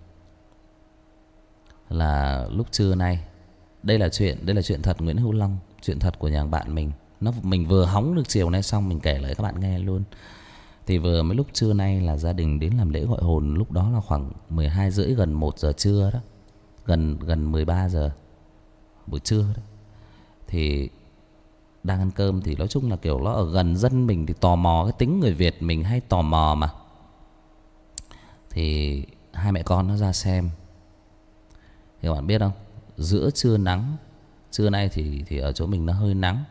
Là lúc trưa nay, Đây là chuyện Đây là chuyện thật Nguyễn Hữu Long, chuyện thật của nhà bạn mình. Nó mình vừa hóng được chiều nay xong, mình kể lại các bạn nghe luôn. Thì vừa mới lúc trưa nay là gia đình đến làm lễ gọi hồn. Lúc đó là khoảng mười hai rưỡi, gần một giờ trưa đó. Gần gần mười ba giờ buổi trưa đó. Thì đang ăn cơm. Thì nói chung là kiểu nó ở gần dân mình thì tò mò, cái tính người Việt mình hay tò mò mà. Thì hai mẹ con nó ra xem. Thì các bạn biết không, giữa trưa nắng, trưa nay thì thì ở chỗ mình nó hơi nắng.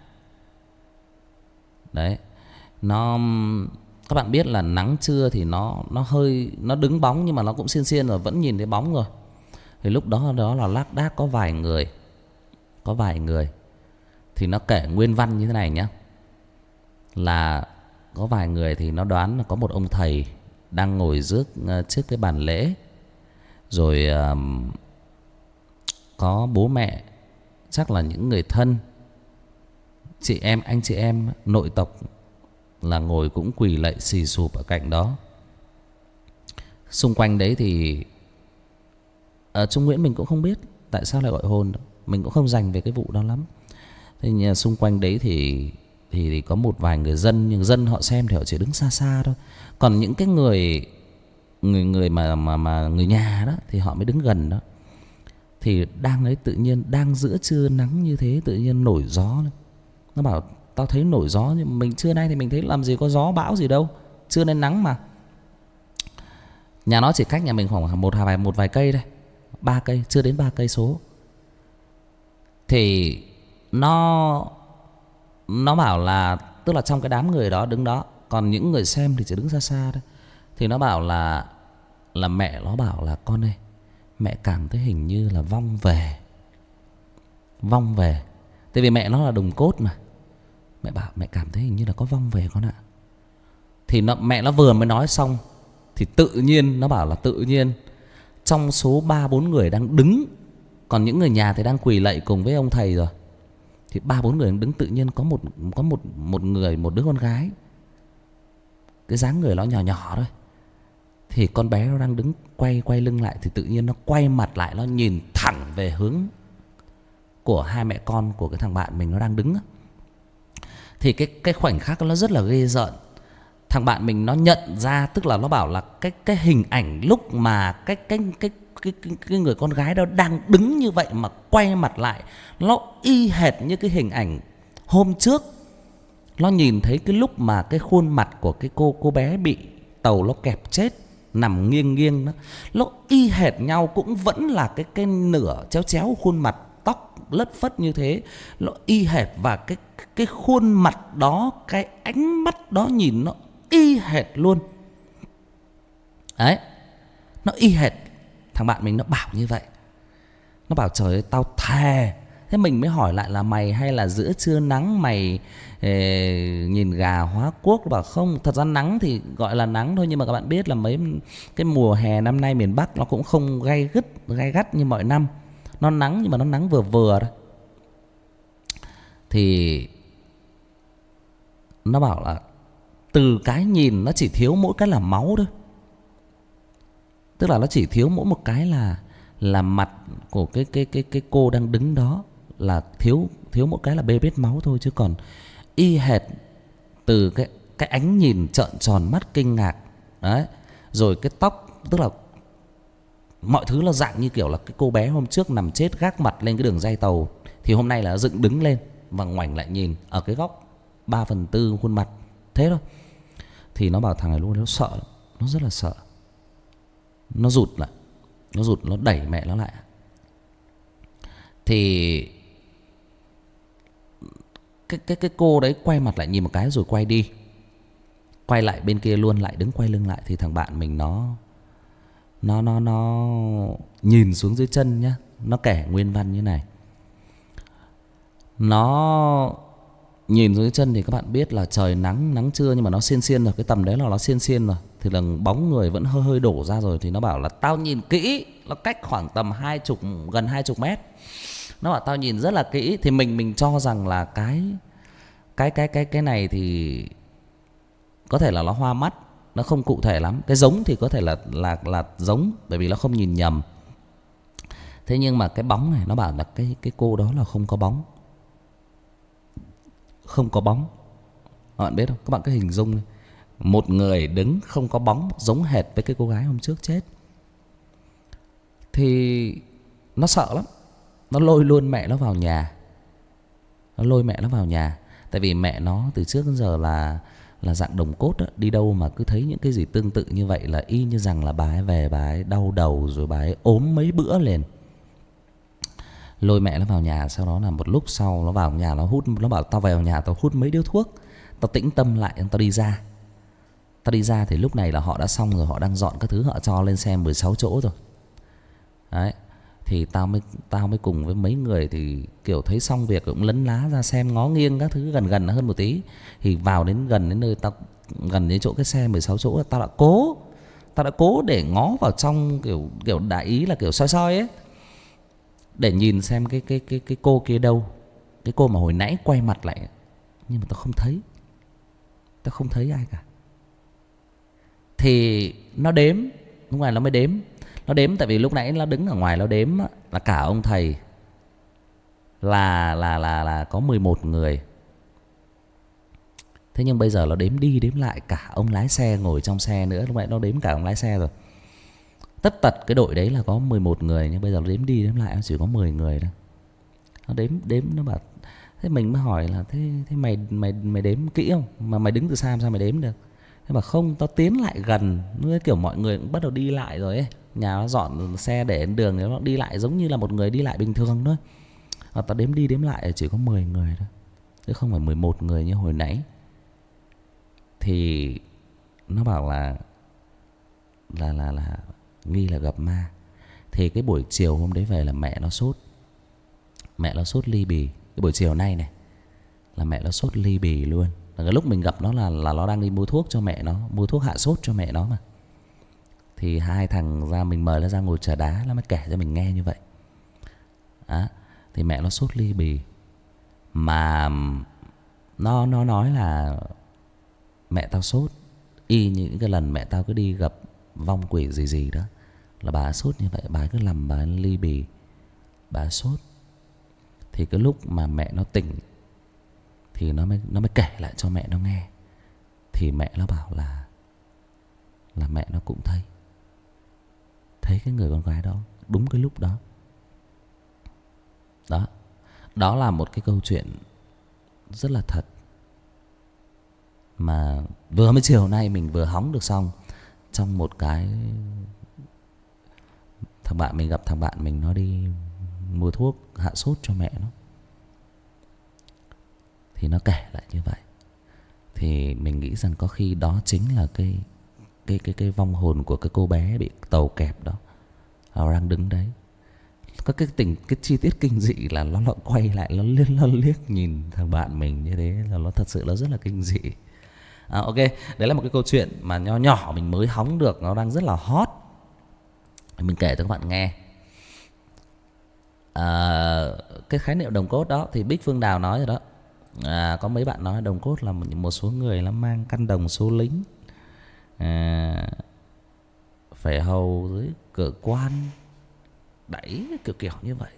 Đấy. Nó các bạn biết là nắng trưa thì nó nó hơi nó đứng bóng, nhưng mà nó cũng xiên xiên rồi, vẫn nhìn thấy bóng rồi. Thì lúc đó đó là lác đác có vài người. Có vài người thì nó kể nguyên văn như thế này nhá. Là có vài người thì nó đoán là có một ông thầy đang ngồi trước trước cái bàn lễ. Rồi uh, có bố mẹ, chắc là những người thân, chị em, anh chị em nội tộc là ngồi cũng quỳ lạy xì xụp ở cạnh đó. Xung quanh đấy thì ở Trung Nguyễn mình cũng không biết tại sao lại gọi hồn, mình cũng không dành về cái vụ đó lắm. Thế nhưng xung quanh đấy thì, thì thì có một vài người dân, nhưng dân họ xem thì họ chỉ đứng xa xa thôi. Còn những cái người người người mà mà mà người nhà đó thì họ mới đứng gần đó. Thì đang ấy tự nhiên đang giữa trưa nắng như thế, tự nhiên nổi gió lên. Nó bảo tao thấy nổi gió, nhưng mình trưa nay thì mình thấy làm gì có gió bão gì đâu, trưa nay nắng mà. Nhà nó chỉ cách nhà mình khoảng một vài một vài cây đây, ba cây, chưa đến ba cây số. Thì nó nó bảo là, tức là trong cái đám người đó đứng đó, còn những người xem thì chỉ đứng xa xa thôi. Thì nó bảo là là mẹ nó bảo là con ơi, mẹ cảm thấy hình như là vong về. Vong về. Tại vì mẹ nó là đồng cốt mà. Mẹ bảo mẹ cảm thấy hình như là có vong về con ạ. Thì nó, mẹ nó vừa mới nói xong thì tự nhiên nó bảo là tự nhiên trong số ba bốn người đang đứng, còn những người nhà thì đang quỳ lạy cùng với ông thầy rồi, thì ba bốn người đang đứng, tự nhiên có một có một một người, một đứa con gái, cái dáng người nó nhỏ nhỏ thôi. Thì con bé nó đang đứng quay quay lưng lại, thì tự nhiên nó quay mặt lại, nó nhìn thẳng về hướng của hai mẹ con của cái thằng bạn mình nó đang đứng. Thì cái cái khoảnh khắc nó rất là ghê rợn. Thằng bạn mình nó nhận ra, tức là nó bảo là cái cái hình ảnh lúc mà cái cái cái cái cái, cái người con gái đó đang đứng như vậy mà quay mặt lại, nó y hệt như cái hình ảnh hôm trước nó nhìn thấy cái lúc mà cái khuôn mặt của cái cô cô bé bị tàu nó kẹp chết, nằm nghiêng nghiêng đó. Nó y hệt nhau, cũng vẫn là cái cái nửa chéo chéo khuôn mặt, tóc lất phất như thế. Nó y hệt, và cái cái khuôn mặt đó, cái ánh mắt đó nhìn nó y hệt luôn. Đấy, nó y hệt. Thằng bạn mình nó bảo như vậy. Nó bảo trời ơi tao thề. Thế mình mới hỏi lại là mày hay là giữa trưa nắng mày ê, nhìn gà hóa quốc? Nó bảo không, thật ra nắng thì gọi là nắng thôi, nhưng mà các bạn biết là mấy cái mùa hè năm nay miền Bắc nó cũng không gay gắt gay gắt như mọi năm. Nó nắng nhưng mà nó nắng vừa vừa thôi. Thì nó bảo là từ cái nhìn nó chỉ thiếu mỗi cái là máu thôi. Tức là nó chỉ thiếu mỗi một cái là là mặt của cái cái cái cái cô đang đứng đó, là thiếu thiếu một cái là bê bết máu thôi, chứ còn y hệt từ cái cái ánh nhìn trợn tròn mắt kinh ngạc đấy, rồi cái tóc, tức là mọi thứ là dạng như kiểu là cái cô bé hôm trước nằm chết gác mặt lên cái đường ray tàu, thì hôm nay là dựng đứng lên và ngoảnh lại nhìn ở cái góc ba phần tư khuôn mặt thế thôi. Thì nó bảo thằng này luôn, nó sợ lắm, nó rất là sợ. Nó rụt lại, nó rụt, nó đẩy mẹ nó lại. Thì cái cái cái cô đấy quay mặt lại nhìn một cái rồi quay đi, quay lại bên kia luôn, lại đứng quay lưng lại. Thì thằng bạn mình nó nó nó nó nhìn xuống dưới chân nhá, nó kể nguyên văn như này. Nó nhìn dưới chân thì các bạn biết là trời nắng, nắng trưa nhưng mà nó xiên xiên rồi, cái tầm đấy là nó xiên xiên rồi, thì là bóng người vẫn hơi hơi đổ ra rồi. Thì nó bảo là tao nhìn kỹ, nó cách khoảng tầm hai chục, gần hai chục mét. Nó bảo tao nhìn rất là kỹ. Thì mình mình cho rằng là cái cái cái cái cái này thì có thể là nó hoa mắt, nó không cụ thể lắm. Cái giống thì có thể là là là giống, bởi vì nó không nhìn nhầm. Thế nhưng mà cái bóng này, nó bảo là cái cái cô đó là không có bóng, không có bóng. Các bạn biết không? Các bạn cứ hình dung này. Một người đứng không có bóng, giống hệt với cái cô gái hôm trước chết. Thì nó sợ lắm. Nó lôi luôn mẹ nó vào nhà. Nó lôi mẹ nó vào nhà. Tại vì mẹ nó từ trước đến giờ là là dạng đồng cốt đó. Đi đâu mà cứ thấy những cái gì tương tự như vậy là y như rằng là bà ấy về, bà ấy đau đầu, rồi bà ấy ốm mấy bữa liền. Lôi mẹ nó vào nhà. Sau đó là một lúc sau nó vào nhà, nó hút. Nó bảo tao vào nhà tao hút mấy điếu thuốc, tao tĩnh tâm lại, tao đi ra. Tao đi ra thì lúc này là họ đã xong rồi, họ đang dọn các thứ, họ cho lên xe mười sáu chỗ rồi. Đấy. Thì tao mới tao mới cùng với mấy người thì kiểu thấy xong việc cũng lấn lá ra xem, ngó nghiêng các thứ gần gần hơn một tí. Thì vào đến gần đến nơi tao, gần đến chỗ cái xe mười sáu chỗ, tao đã cố tao đã cố để ngó vào trong, kiểu kiểu đại ý là kiểu soi soi ấy, để nhìn xem cái cái cái cái cô kia đâu, cái cô mà hồi nãy quay mặt lại. Nhưng mà tao không thấy, tao không thấy ai cả. Thì nó đếm, lúc này nó mới đếm. Nó đếm tại vì lúc nãy nó đứng ở ngoài nó đếm là cả ông thầy là là là là có mười một người. Thế nhưng bây giờ nó đếm đi đếm lại cả ông lái xe ngồi trong xe nữa. Lúc nãy nó đếm cả ông lái xe rồi. Tất tật cái đội đấy là có mười một người, nhưng bây giờ nó đếm đi đếm lại nó chỉ có mười người thôi. Nó đếm đếm nó bảo. Thế mình mới hỏi là thế thế mày mày mày đếm kỹ không? Mà mày đứng từ xa sao mày đếm được? Thế mà không, tao tiến lại gần, như kiểu mọi người cũng bắt đầu đi lại rồi ấy. Nhà nó dọn xe để đến đường, nó đi lại giống như là một người đi lại bình thường thôi. Và tao đếm đi đếm lại chỉ có mười người thôi, chứ không phải mười một người như hồi nãy. Thì nó bảo là là là là nghi là gặp ma. Thì cái buổi chiều hôm đấy về là mẹ nó sốt. Mẹ nó sốt ly bì. Cái buổi chiều nay này là mẹ nó sốt ly bì luôn. Và cái lúc mình gặp nó là là nó đang đi mua thuốc cho mẹ nó, mua thuốc hạ sốt cho mẹ nó mà. Thì hai thằng ra, mình mời nó ra ngồi trà đá, nó mới kể cho mình nghe như vậy. Đó. Thì mẹ nó sốt ly bì. Mà nó nó nói là mẹ tao sốt y như những cái lần mẹ tao cứ đi gặp vong quỷ gì gì đó, là bà sốt như vậy. Bà cứ nằm bà ly bì, bà sốt. Thì cái lúc mà mẹ nó tỉnh thì nó mới nó mới kể lại cho mẹ nó nghe. Thì mẹ nó bảo là là mẹ nó cũng thấy thấy cái người con gái đó đúng cái lúc đó. Đó, đó là một cái câu chuyện rất là thật, mà vừa mới chiều nay mình vừa hóng được xong. Trong một cái, thằng bạn mình gặp thằng bạn mình nó đi mua thuốc hạ sốt cho mẹ nó, thì nó kể lại như vậy. Thì mình nghĩ rằng có khi đó chính là cái cái cái cái vong hồn của cái cô bé bị tàu kẹp đó, nó đang đứng đấy. Có cái tình cái chi tiết kinh dị là nó lại quay lại, nó liếc nó liếc nhìn thằng bạn mình như thế, là nó thật sự nó rất là kinh dị. À, ok, đấy là một cái câu chuyện mà nho nhỏ mình mới hóng được, nó đang rất là hot, mình kể cho các bạn nghe. À, cái khái niệm đồng cốt đó thì Bích Phương Đào nói rồi đó. À, có mấy bạn nói đồng cốt là một, một số người nó mang căn đồng số lính, à, phải hầu dưới cửa quan, đẩy kiểu kiểu như vậy.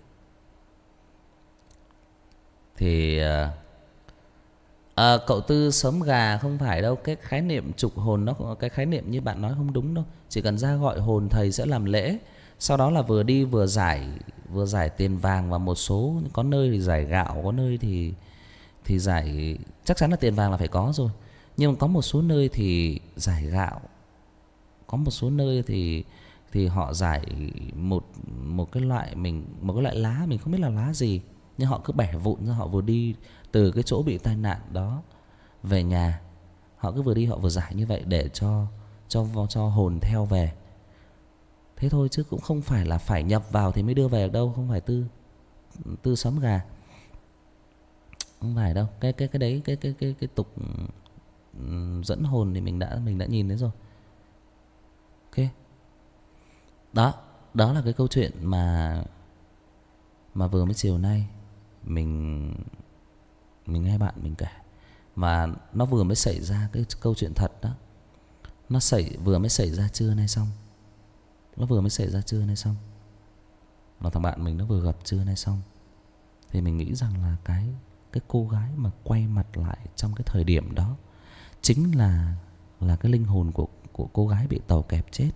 Thì à, à, cậu Tư sớm gà không phải đâu. Cái khái niệm trục hồn nó, cái khái niệm như bạn nói không đúng đâu. Chỉ cần ra gọi hồn thầy sẽ làm lễ, sau đó là vừa đi vừa giải vừa giải tiền vàng, và một số có nơi thì giải gạo, có nơi thì thì giải, chắc chắn là tiền vàng là phải có rồi, nhưng có một số nơi thì giải gạo, có một số nơi thì thì họ giải một một cái loại mình một cái loại lá, mình không biết là lá gì, nhưng họ cứ bẻ vụn ra, họ vừa đi từ cái chỗ bị tai nạn đó về nhà, họ cứ vừa đi họ vừa giải như vậy để cho cho cho hồn theo về. Thế thôi, chứ cũng không phải là phải nhập vào thì mới đưa về được đâu, không phải Tư Tư sấm gà, không phải đâu. Cái cái cái đấy cái cái cái cái tục dẫn hồn thì mình đã mình đã nhìn thấy rồi. Ok. Đó, đó là cái câu chuyện mà mà vừa mới chiều nay mình mình nghe bạn mình kể, mà nó vừa mới xảy ra, cái câu chuyện thật đó. Nó xảy vừa mới xảy ra trưa nay xong. Nó vừa mới xảy ra trưa nay xong. Và thằng bạn mình nó vừa gặp trưa nay xong. Thì mình nghĩ rằng là cái cái cô gái mà quay mặt lại trong cái thời điểm đó chính là là cái linh hồn của của cô gái bị tàu kẹp chết.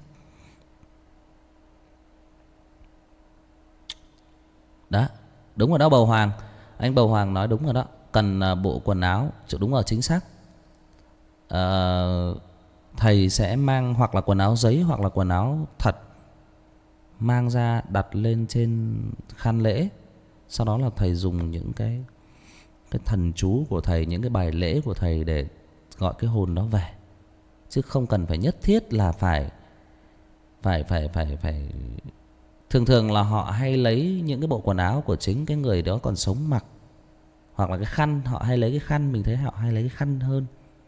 Đó, đúng rồi đó Bầu Hoàng. Anh Bầu Hoàng nói đúng rồi đó. Cần bộ quần áo, đúng rồi, chính xác. à, Thầy sẽ mang hoặc là quần áo giấy hoặc là quần áo thật, mang ra đặt lên trên khăn lễ. Sau đó là thầy dùng những cái cái thần chú của thầy, những cái bài lễ của thầy để gọi cái hồn đó về. Chứ không cần phải nhất thiết là phải phải phải phải phải thường thường là họ hay lấy những cái bộ quần áo của chính cái người đó còn sống mặc, hoặc là cái khăn, họ hay lấy cái khăn, mình thấy họ hay lấy cái khăn hơn,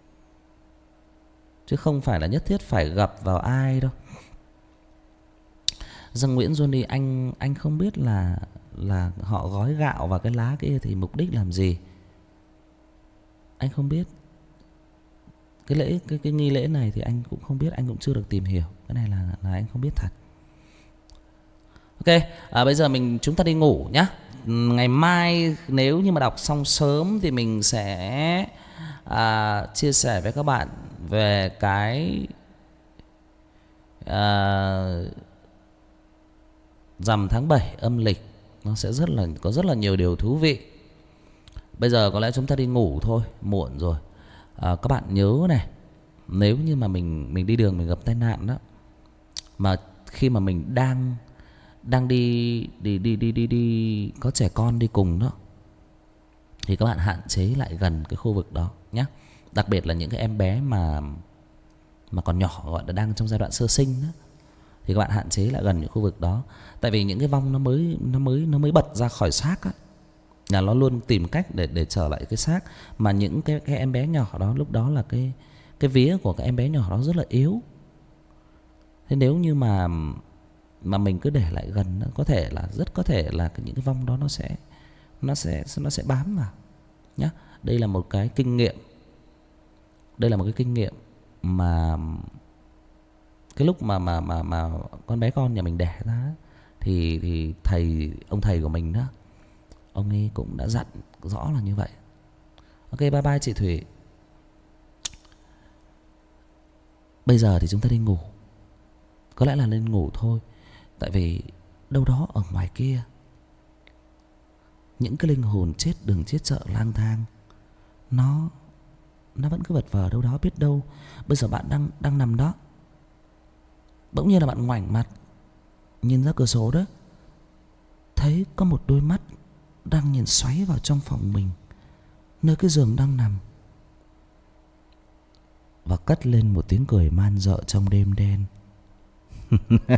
chứ không phải là nhất thiết phải gặp vào ai đâu. Dương Nguyễn Johnny, anh anh không biết là là họ gói gạo vào cái lá kia thì mục đích làm gì. Anh không biết. Cái lễ cái cái nghi lễ này thì anh cũng không biết, anh cũng chưa được tìm hiểu. Cái này là là anh không biết thật. Ok, à, bây giờ mình chúng ta đi ngủ nhá. Ngày mai nếu như mà đọc xong sớm thì mình sẽ à, chia sẻ với các bạn về cái à, rằm tháng bảy âm lịch. Nó sẽ rất là có rất là nhiều điều thú vị. Bây giờ có lẽ chúng ta đi ngủ thôi, muộn rồi. À, các bạn nhớ này, Nếu như mà mình mình đi đường mình gặp tai nạn đó, mà khi mà mình đang đang đi đi đi đi đi đi có trẻ con đi cùng đó, thì các bạn hạn chế lại gần cái khu vực đó nhé. Đặc biệt là những cái em bé mà mà còn nhỏ, gọi là đang trong giai đoạn sơ sinh đó, thì các bạn hạn chế lại gần những khu vực đó. Tại vì những cái vong nó mới nó mới nó mới bật ra khỏi xác á, là nó luôn tìm cách để để trở lại cái xác. Mà những cái cái em bé nhỏ đó, lúc đó là cái cái vía của các em bé nhỏ đó rất là yếu. Thế nếu như mà mà mình cứ để lại gần, có thể là rất có thể là những cái vong đó nó sẽ nó sẽ nó sẽ bám vào nhá. Đây là một cái kinh nghiệm. Đây là một cái kinh nghiệm mà cái lúc mà mà mà mà con bé con nhà mình đẻ ra, thì thì thầy ông thầy của mình đó, ông ấy cũng đã dặn rõ là như vậy. Ok, bye bye chị Thủy. Bây giờ thì chúng ta đi ngủ. Có lẽ là lên ngủ thôi. Tại vì đâu đó ở ngoài kia, những cái linh hồn chết đường chết chợ lang thang, Nó Nó vẫn cứ vật vờ đâu đó. Biết đâu bây giờ bạn đang đang nằm đó, bỗng nhiên là bạn ngoảnh mặt nhìn ra cửa sổ đó, thấy có một đôi mắt đang nhìn xoáy vào trong phòng mình, nơi cái giường đang nằm, và cất lên một tiếng cười man rợ trong đêm đen.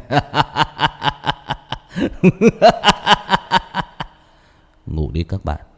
Ngủ đi các bạn.